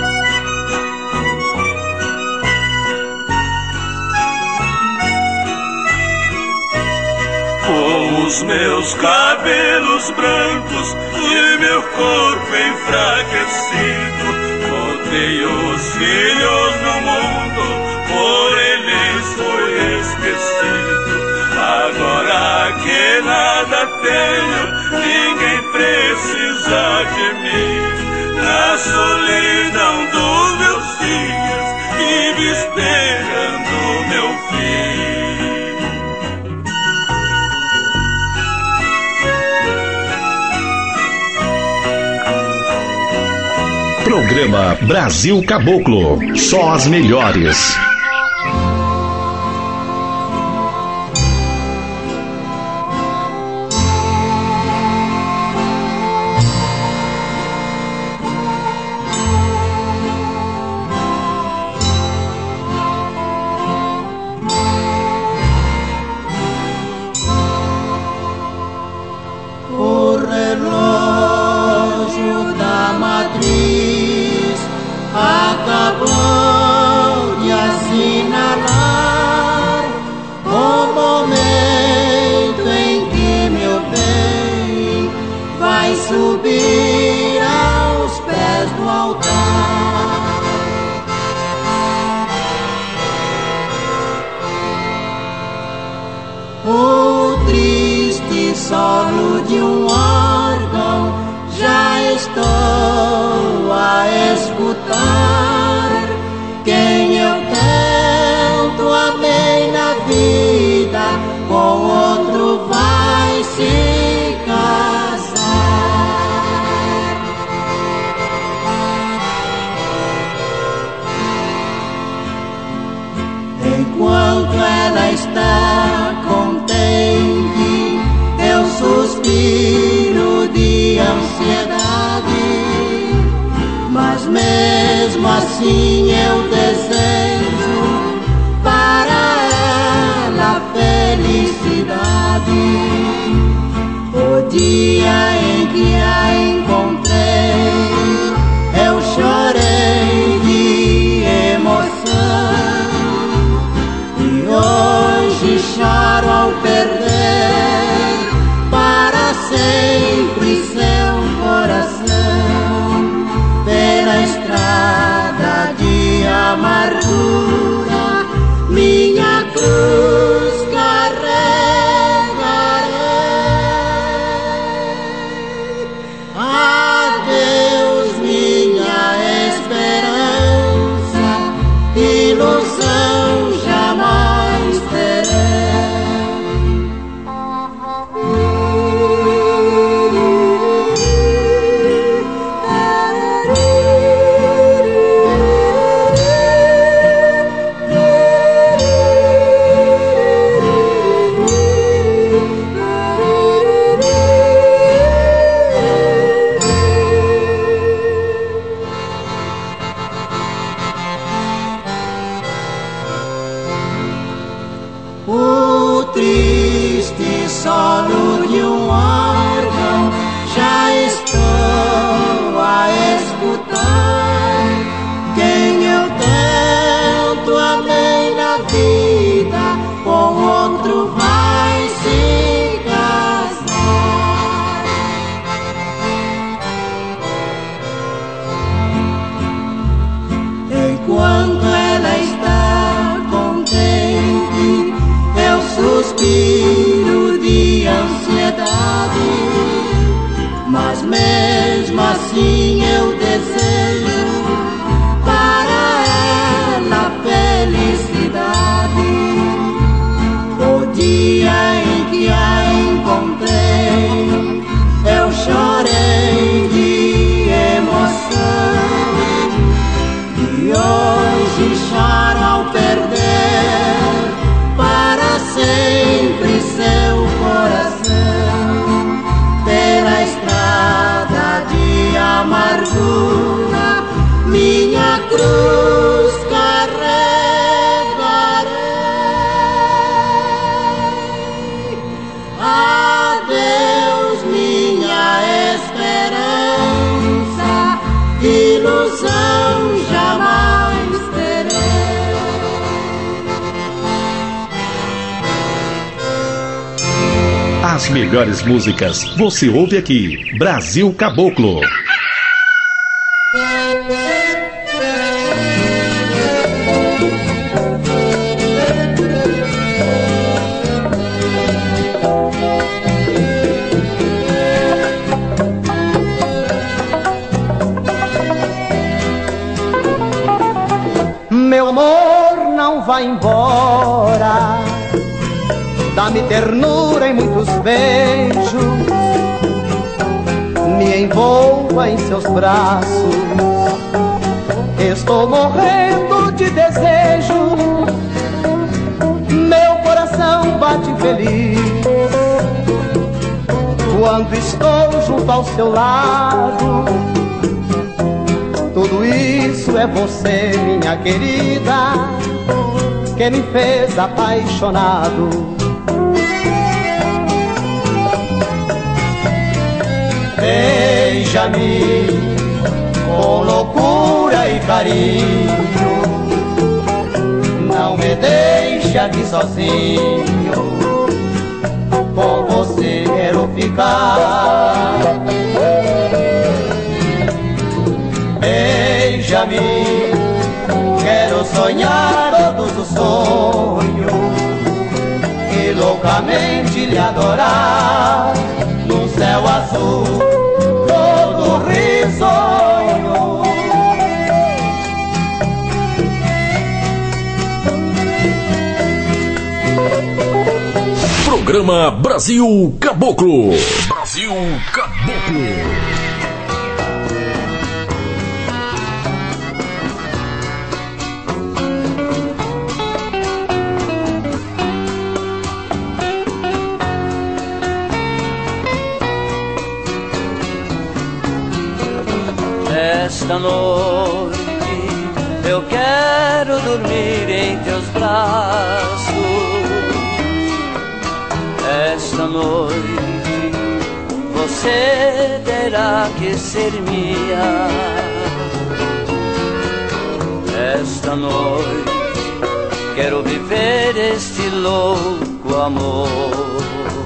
Com os meus cabelos brancos e meu corpo enfraquecido, botei os filhos no mundo, por eles fui esquecido. Agora que nada tenho, ninguém precisa de mim. Na solidão dos meus dias, vive esperando meu fim. Programa Brasil Caboclo. Só as melhores. O relógio da matriz acabou de assinalar o momento em que meu bem vai subir aos pés do altar. assim eu desejo para ela felicidade. O dia em que a encontrei, eu chorei de emoção, e hoje choro ao perder para sempre seu coração. Pela estrada de amargura, minha cruz carregarei. Adeus, minha esperança, ilusão jamais terei. O triste solo de um órgão já estou a escutar. Quem eu tanto amei na vida, com outro vai se casar. Enquanto ela está contente, eu suspiro de ansiedade, mas mesmo assim eu desejo para ela felicidade. O dia em que a encontrei, eu chorei de emoção, e hoje choro ao perder para sempre seu coração. Pela estrada de amargura, minha cruz carregarei. Adeus, minha esperança, ilusão jamais terei. As melhores músicas você ouve aqui. Brasil Caboclo. Meu amor, não vai embora, dá-me ternura em muitos beijos, me envolva em seus braços. Estou morrendo de desejo, meu coração bate feliz quando estou junto ao seu lado. Tudo isso é você, minha querida, que me fez apaixonado. Beija-me com loucura e carinho, não me deixe aqui sozinho, com você quero ficar. Beija-me, quero sonhar todos os sonhos e loucamente lhe adorar no céu azul todo risonho. Programa Brasil Caboclo. Brasil Caboclo. Esta noite dormir em teus braços. Esta noite você terá que ser minha. Esta noite quero viver este louco amor.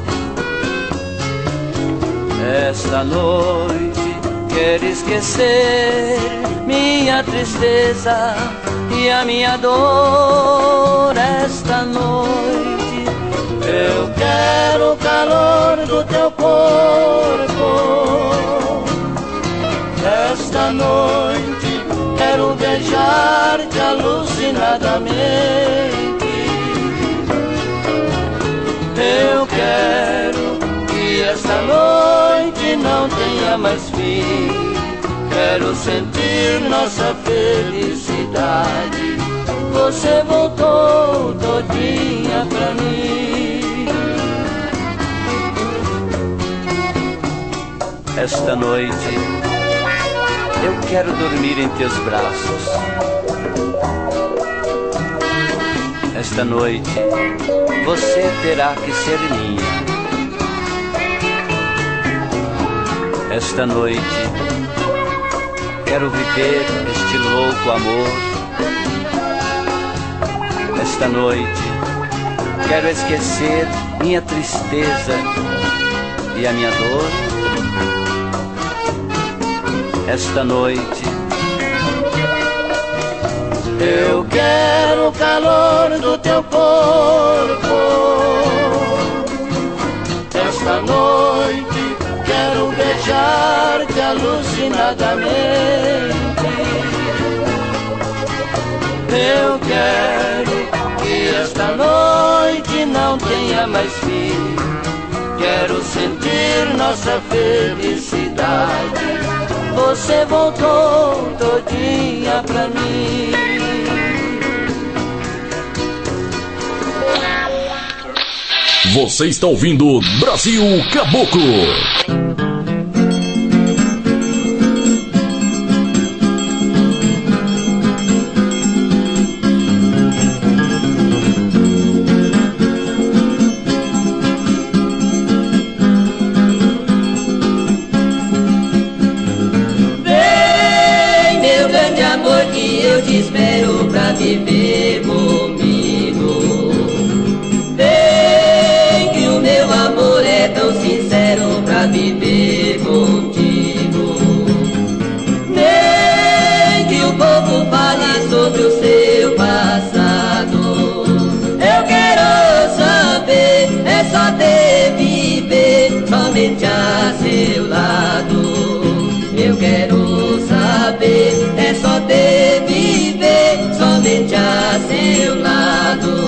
Esta noite quero esquecer minha tristeza e a minha dor. Esta noite eu quero o calor do teu corpo. Esta noite quero beijar-te alucinadamente. Eu quero que esta noite não tenha mais fim. Quero sentir nossa felicidade. Você voltou todinha pra mim. Esta noite eu quero dormir em teus braços. Esta noite você terá que ser minha. Esta noite quero viver este louco amor. Esta noite quero esquecer minha tristeza e a minha dor. Esta noite eu quero o calor do teu corpo. Esta noite quero beijar-te alucinadamente. Eu quero que esta noite não tenha mais fim. Quero sentir nossa felicidade. Você voltou todinha pra mim. Você está ouvindo Brasil Caboclo. Eu te espero pra viver comigo. Vem que o meu amor é tão sincero pra viver contigo. Nem que o povo fale sobre o seu passado. Eu quero saber, é só ter viver somente a seu lado. Eu quero saber, é só ter viver somente a seu lado.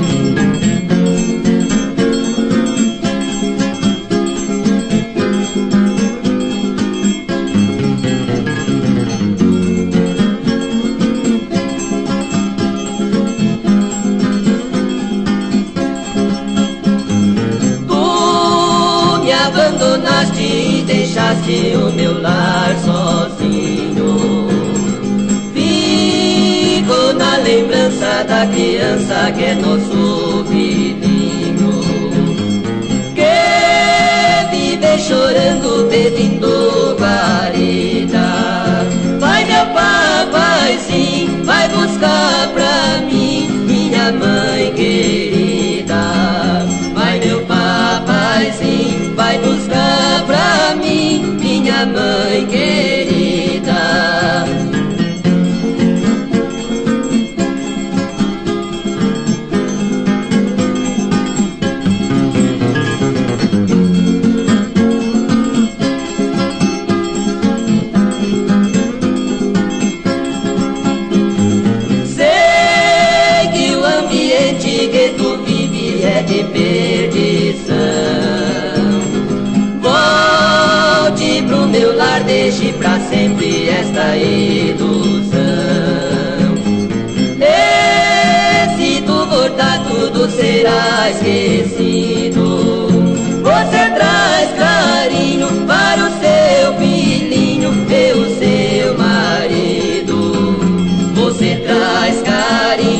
Tu me abandonaste e deixaste o meu lar sozinho. Fico na lembrança da criança que é nosso filhinho, que vive chorando, pedindo guarida. Vai meu papaizinho, vai buscar pra mim minha mãe querida. Vai meu papaizinho, vai buscar pra mim minha mãe querida. Sei que o ambiente que tu vives é de perdição. Volte pro meu lar, deixe pra sempre esta ilusão. E se tu voltar, tudo será esquecido. Você traz carinho para o seu filhinho e o seu marido. Você traz carinho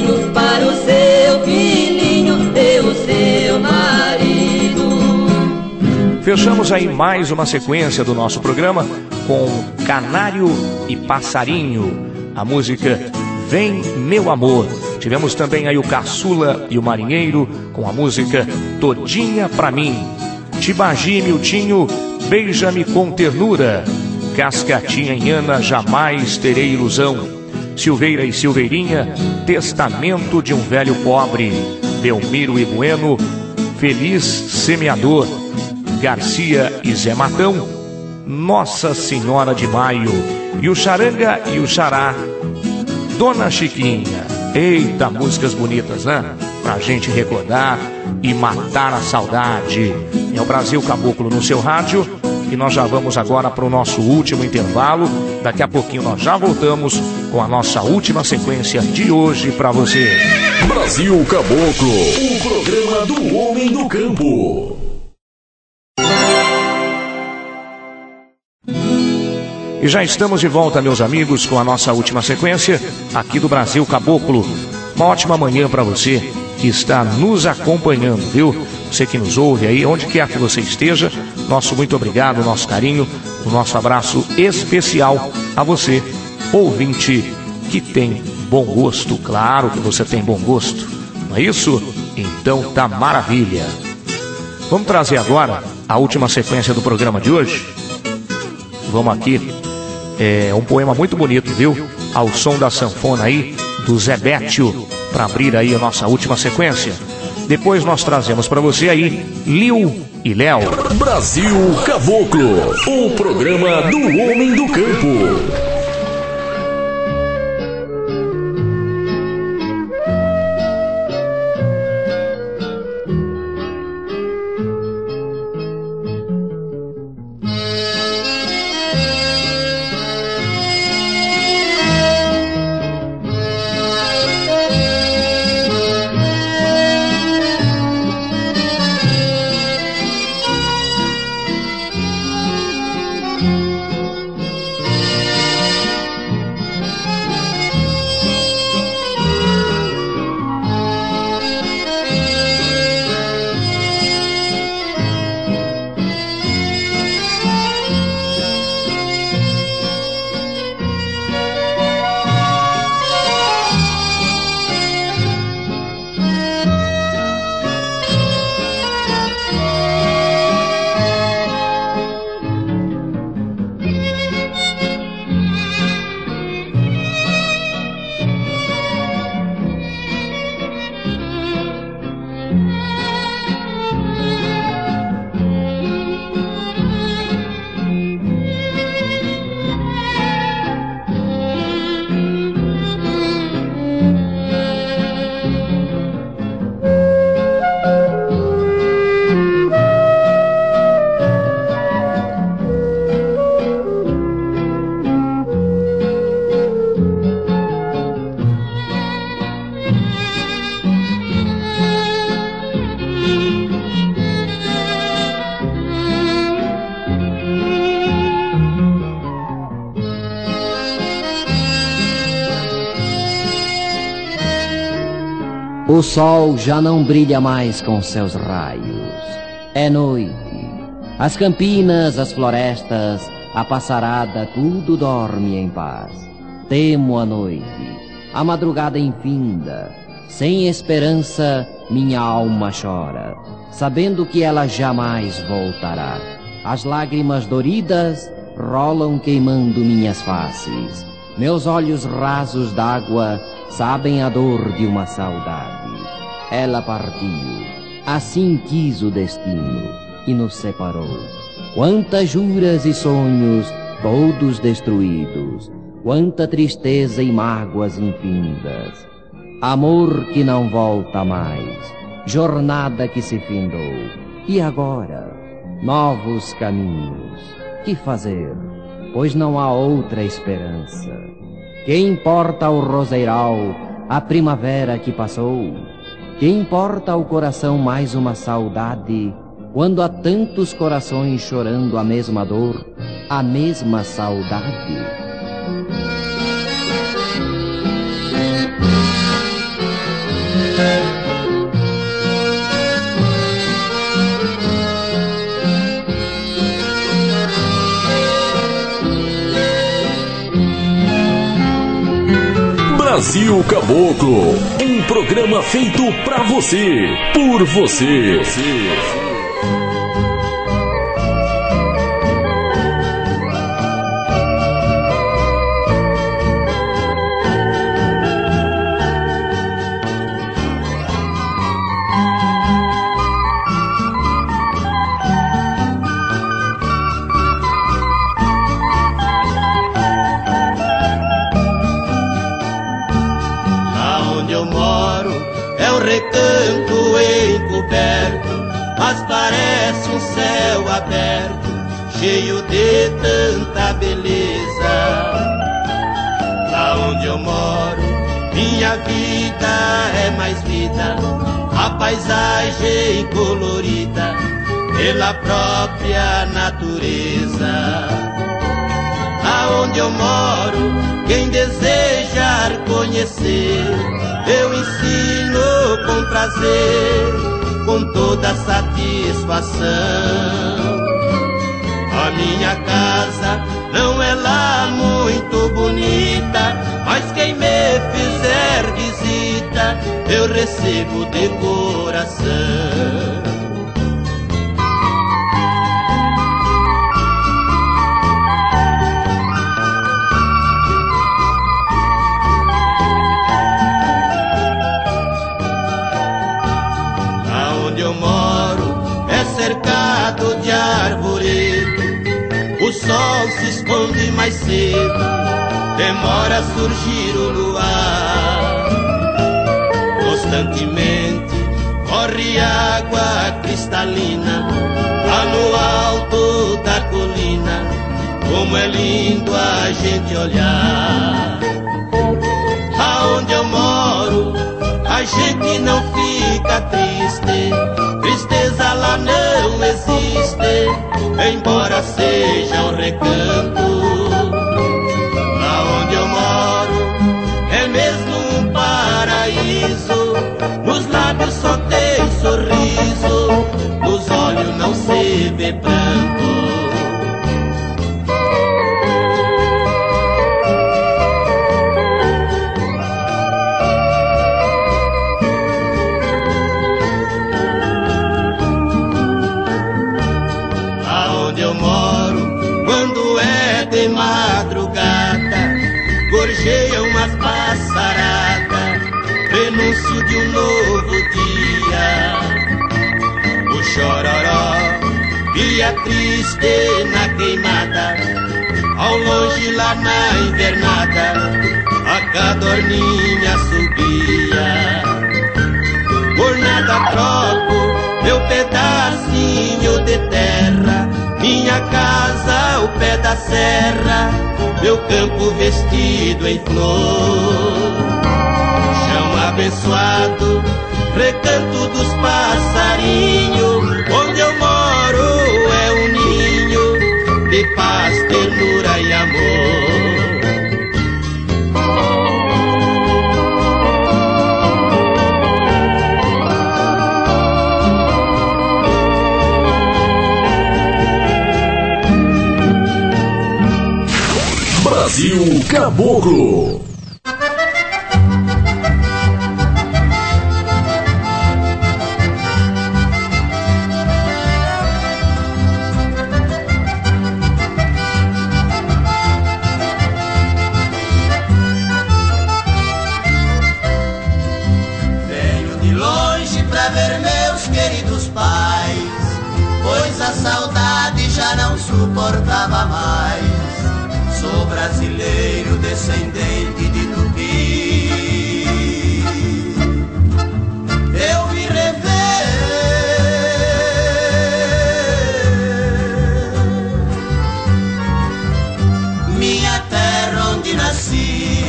Fechamos aí mais uma sequência do nosso programa com Canário e Passarinho, a música Vem Meu Amor. Tivemos também aí o Caçula e o Marinheiro com a música Todinha Pra Mim. Tibagi e Miltinho, Beija-me com Ternura. Cascatinha e Ana, Jamais Terei Ilusão. Silveira e Silveirinha, Testamento de um Velho Pobre. Belmiro e Bueno, Feliz Semeador. Garcia e Zé Matão, Nossa Senhora de Maio. E o Charanga e o Xará, Dona Chiquinha. Eita, músicas bonitas, né? Pra gente recordar e matar a saudade. É o Brasil Caboclo no seu rádio. E nós já vamos agora para o nosso último intervalo. Daqui a pouquinho nós já voltamos com a nossa última sequência de hoje para você. Brasil Caboclo, o programa do homem do campo. E já estamos de volta, meus amigos, com a nossa última sequência aqui do Brasil Caboclo. Uma ótima manhã para você que está nos acompanhando, viu? Você que nos ouve aí, onde quer que você esteja, nosso muito obrigado, nosso carinho, o nosso abraço especial a você, ouvinte que tem bom gosto. Claro que você tem bom gosto, não é isso? Então tá maravilha. Vamos trazer agora a última sequência do programa de hoje. Vamos aqui, é um poema muito bonito, viu? Ao som da sanfona aí, do Zé Bétio, para abrir aí a nossa última sequência. Depois nós trazemos para você aí Liu e Léo. Brasil Caboclo, o programa do homem do campo. O sol já não brilha mais com seus raios. É noite. As campinas, as florestas, a passarada, tudo dorme em paz. Temo a noite, a madrugada infinda. Sem esperança, minha alma chora, sabendo que ela jamais voltará. As lágrimas doridas rolam queimando minhas faces. Meus olhos rasos d'água sabem a dor de uma saudade. Ela partiu, assim quis o destino, e nos separou. Quantas juras e sonhos, todos destruídos, quanta tristeza e mágoas infindas. Amor que não volta mais, jornada que se findou. E agora, novos caminhos, que fazer? Pois não há outra esperança. Que importa o roseiral, a primavera que passou? Que importa ao coração mais uma saudade, quando há tantos corações chorando a mesma dor, a mesma saudade? Brasil Caboclo, um programa feito pra você, por você. Cheio de tanta beleza. Lá onde eu moro, minha vida é mais vida. A paisagem colorida pela própria natureza. Lá onde eu moro, quem desejar conhecer, eu ensino com prazer, com toda satisfação. A minha casa não é lá muito bonita, mas quem me fizer visita, eu recebo de coração. Lá onde eu moro é cercado de arvoredo. O sol se esconde mais cedo, demora a surgir o luar. Constantemente corre água cristalina lá no alto da colina. Como é lindo a gente olhar. Aonde eu moro, a gente não fica triste. Tristeza lá não existe, embora seja um recanto. Lá onde eu moro é mesmo um paraíso. Nos lábios só tem sorriso, nos olhos não se vê pranto. Gorjeia umas passaradas, prenúncio de um novo dia. O chororó via triste na queimada, ao longe lá na invernada, a cadorninha subia. Por nada troco meu pedacinho de terra, minha casa ao pé da serra, meu campo vestido em flor. Chão abençoado, recanto dos passarinhos, onde eu moro é um ninho de paz, ternura e amor. Brasil Caboclo. Venho de longe pra ver meus queridos pais, pois a saudade já não suportava mais. Sou brasileiro, descendente de Tupi. Eu vim rever minha terra onde nasci.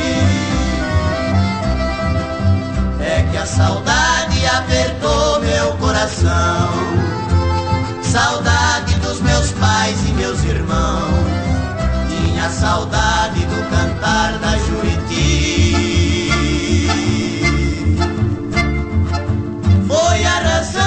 É que a saudade apertou meu coração, saudade dos meus pais e meus irmãos, a saudade do cantar da Juriti. Foi a razão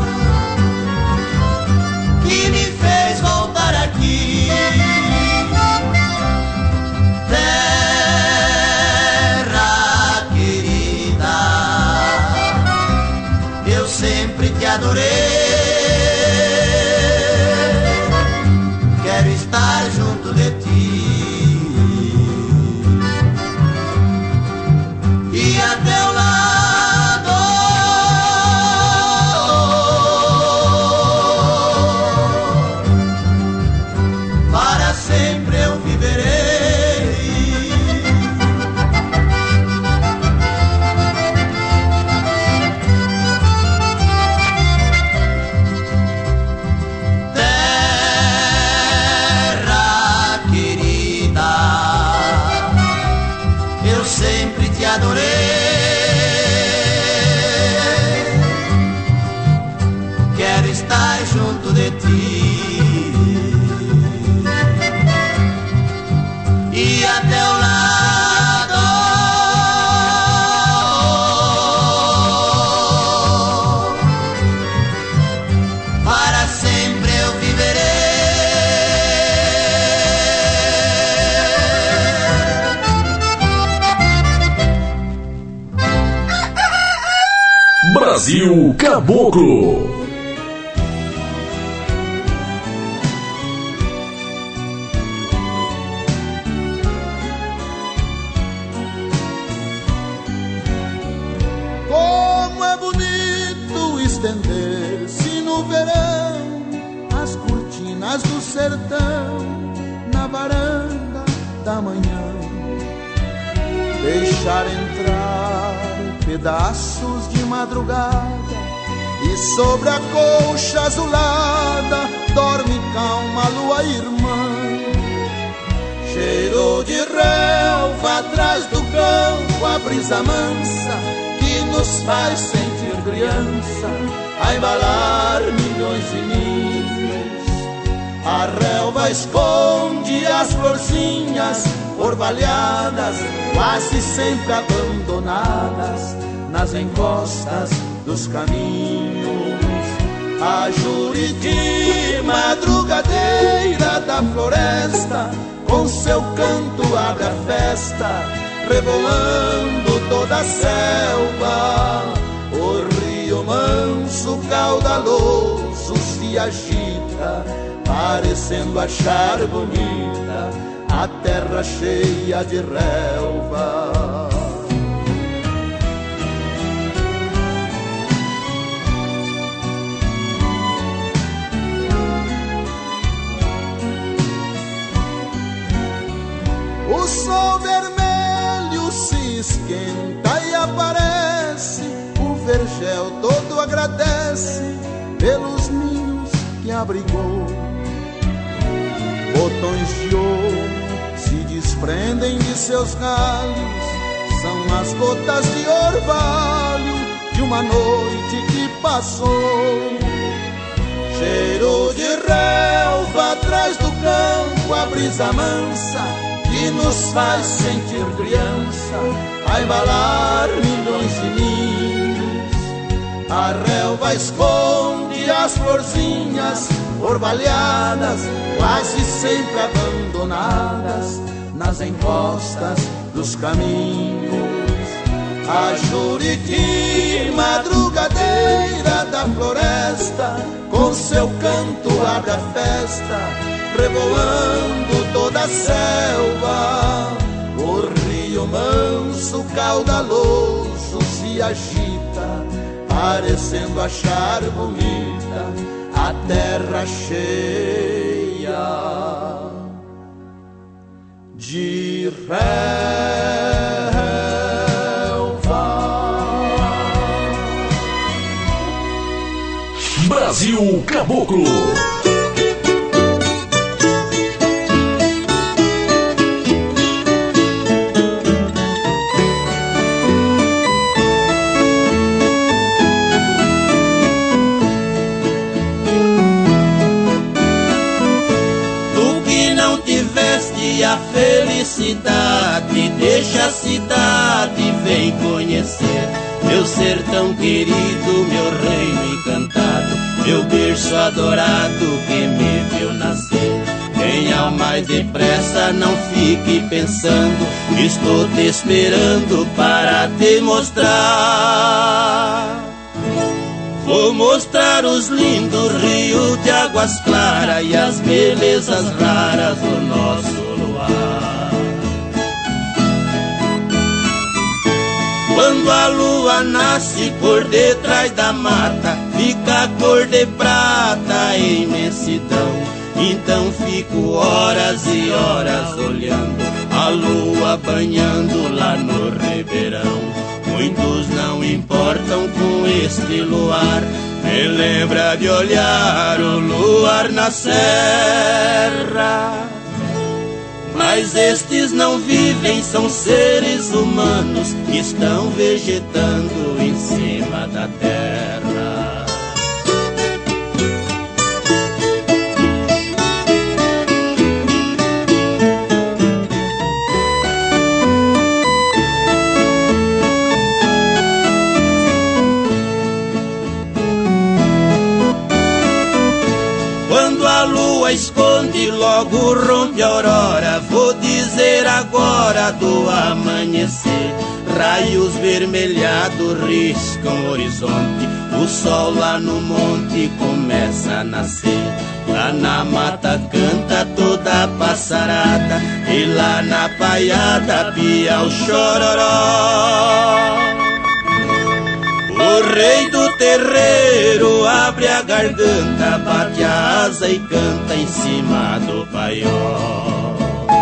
que me fez voltar aqui. estar junto de ti. E a teu lado para sempre eu viverei. Terra querida, eu sempre te adorei. Quero estar junto de ti. E a teu lado para sempre eu viverei. Brasil Caboclo. Como é bonito estender-se no verão as cortinas do sertão na varanda da manhã, deixar entrar pedaços de madrugada e sobre a colcha azulada dorme calma a lua irmã. Cheiro de relva atrás do campo, a brisa mansa que nos faz sentir criança, a embalar milhões e milhos. A relva esconde as florzinhas orvalhadas, quase sempre abandonadas nas encostas dos caminhos. A Juriti, madrugadeira da floresta, com seu canto abre a festa, rebolando toda a selva. O rio manso, caudaloso, se agita, parecendo achar bonita a terra cheia de relva. O sol vermelho se esquenta e aparece, o vergel todo agradece pelos ninhos que abrigou. Botões de ouro se desprendem de seus galhos, são as gotas de orvalho de uma noite que passou. Cheiro de relva atrás do campo, a brisa mansa que nos faz sentir criança, a embalar milhões de ninhos. A relva esconde as florzinhas orvalhadas, quase sempre abandonadas nas encostas dos caminhos. A Juriti, madrugadeira da floresta, com seu canto abre a festa, rebolando toda a selva. O rio manso, caudaloso, se agita, parecendo achar bonita a terra cheia de relva. Brasil Caboclo. A felicidade, deixa a cidade, vem conhecer meu sertão querido, meu reino encantado, meu berço adorado que me viu nascer. Venha o mais depressa, não fique pensando, estou te esperando para te mostrar. Vou mostrar os lindos rios de águas claras e as belezas raras do nosso luar. Quando a lua nasce por detrás da mata, fica a cor de prata em imensidão. Então fico horas e horas olhando a lua banhando lá no ribeirão. Muitos não importam com este luar, me lembra de olhar o luar na serra. Mas estes não vivem, são seres humanos que estão vegetando em cima da terra. Esconde, logo rompe a aurora. Vou dizer agora do amanhecer. Raios vermelhados riscam o horizonte. O sol lá no monte começa a nascer. Lá na mata canta toda a passarada, e lá na paiada pia o chororó. O rei do terreiro abre a garganta, bate a asa e canta em cima do paiol.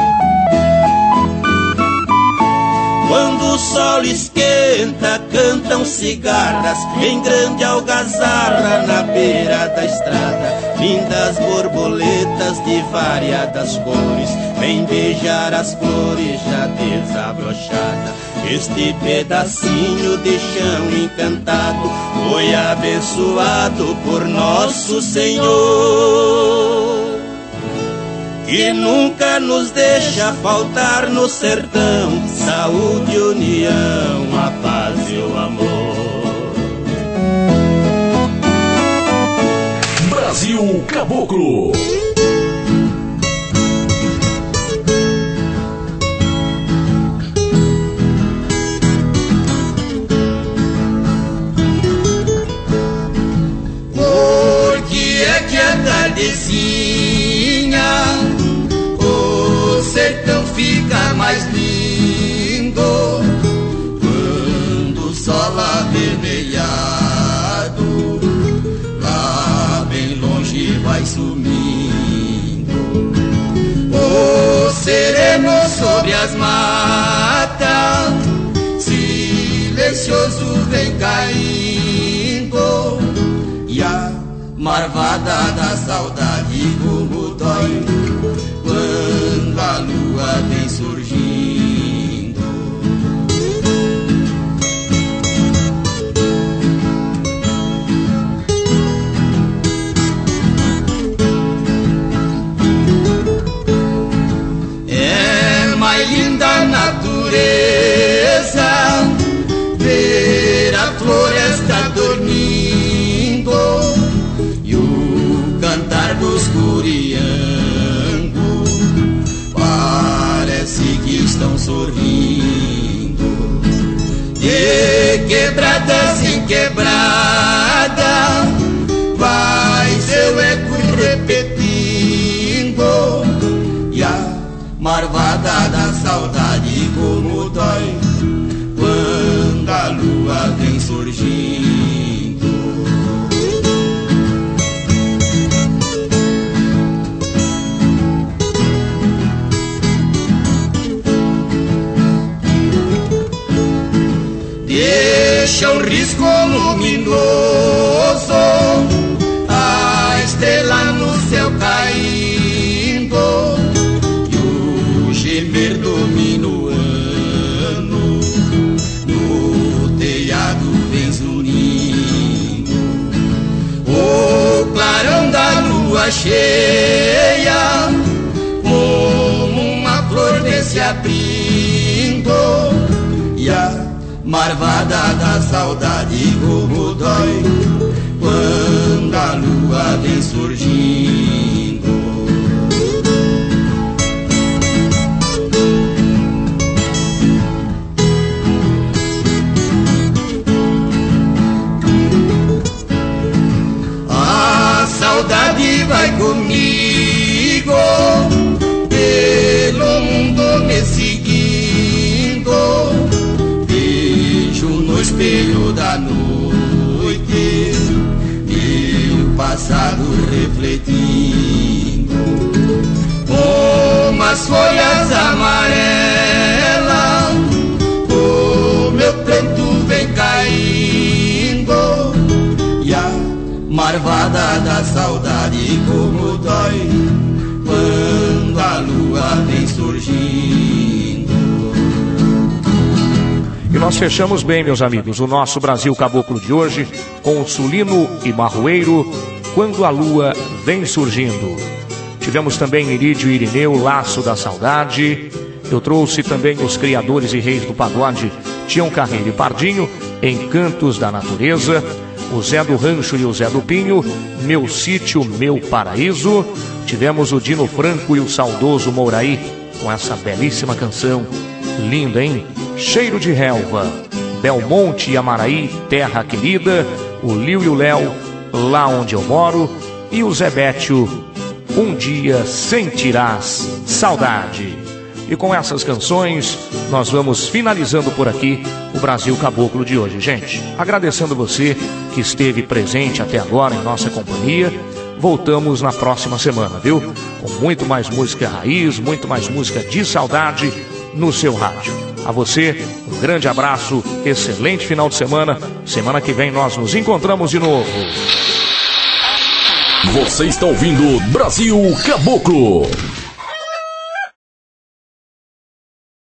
Quando o sol esquenta, cantam cigarras em grande algazarra na beira da estrada. Lindas borboletas de variadas cores vêm beijar as flores já desabrochadas. Este pedacinho de chão encantado foi abençoado por nosso Senhor, que nunca nos deixa faltar no sertão saúde, união, a paz e o amor. Brasil Caboclo. Tardezinha, o sertão fica mais lindo quando o sol avermelhado lá bem longe vai sumindo. O sereno sobre as matas silencioso vem caindo, e a marvada da saudade como dói quando a lua vem surgindo. É mais linda a natureza ver a floresta dormindo, cantar dos curiangos parece que estão sorrindo. De quebradas em quebrada vai seu eco repetindo, e a marvada da saudade como dói quando a lua vem surgindo. Deixa o risco luminoso, a estrela no céu caindo, e o gemer do minuano no telhado vem zunindo. O clarão da lua cheia como uma flor vem se abrindo, e a marvada da saudade como dói quando a lua vem surgindo. as folhas amarelas, o meu pranto vem caindo, e a marvada da saudade como dói quando a lua vem surgindo. E nós fechamos bem, meus amigos, o nosso Brasil Caboclo de hoje com o Sulino e Marroeiro, Quando a Lua Vem Surgindo. Tivemos também Irídio e Irineu, Laço da Saudade. Eu trouxe também os criadores e reis do pagode, Tião Carreiro e Pardinho, Encantos da Natureza. O Zé do Rancho e o Zé do Pinho, Meu Sítio, Meu Paraíso. Tivemos o Dino Franco e o saudoso Mouraí, com essa belíssima canção. Linda, hein? Cheiro de Relva, Belmonte e Amaraí, Terra Querida. O Lio e o Léo, Lá Onde Eu Moro. E o Zé Bétio, Um Dia Sentirás Saudade. E com essas canções, nós vamos finalizando por aqui o Brasil Caboclo de hoje, gente. Agradecendo você que esteve presente até agora em nossa companhia. Voltamos na próxima semana, viu? Com muito mais música raiz, muito mais música de saudade no seu rádio. A você, um grande abraço, excelente final de semana. Semana que vem nós nos encontramos de novo. Você está ouvindo Brasil Caboclo.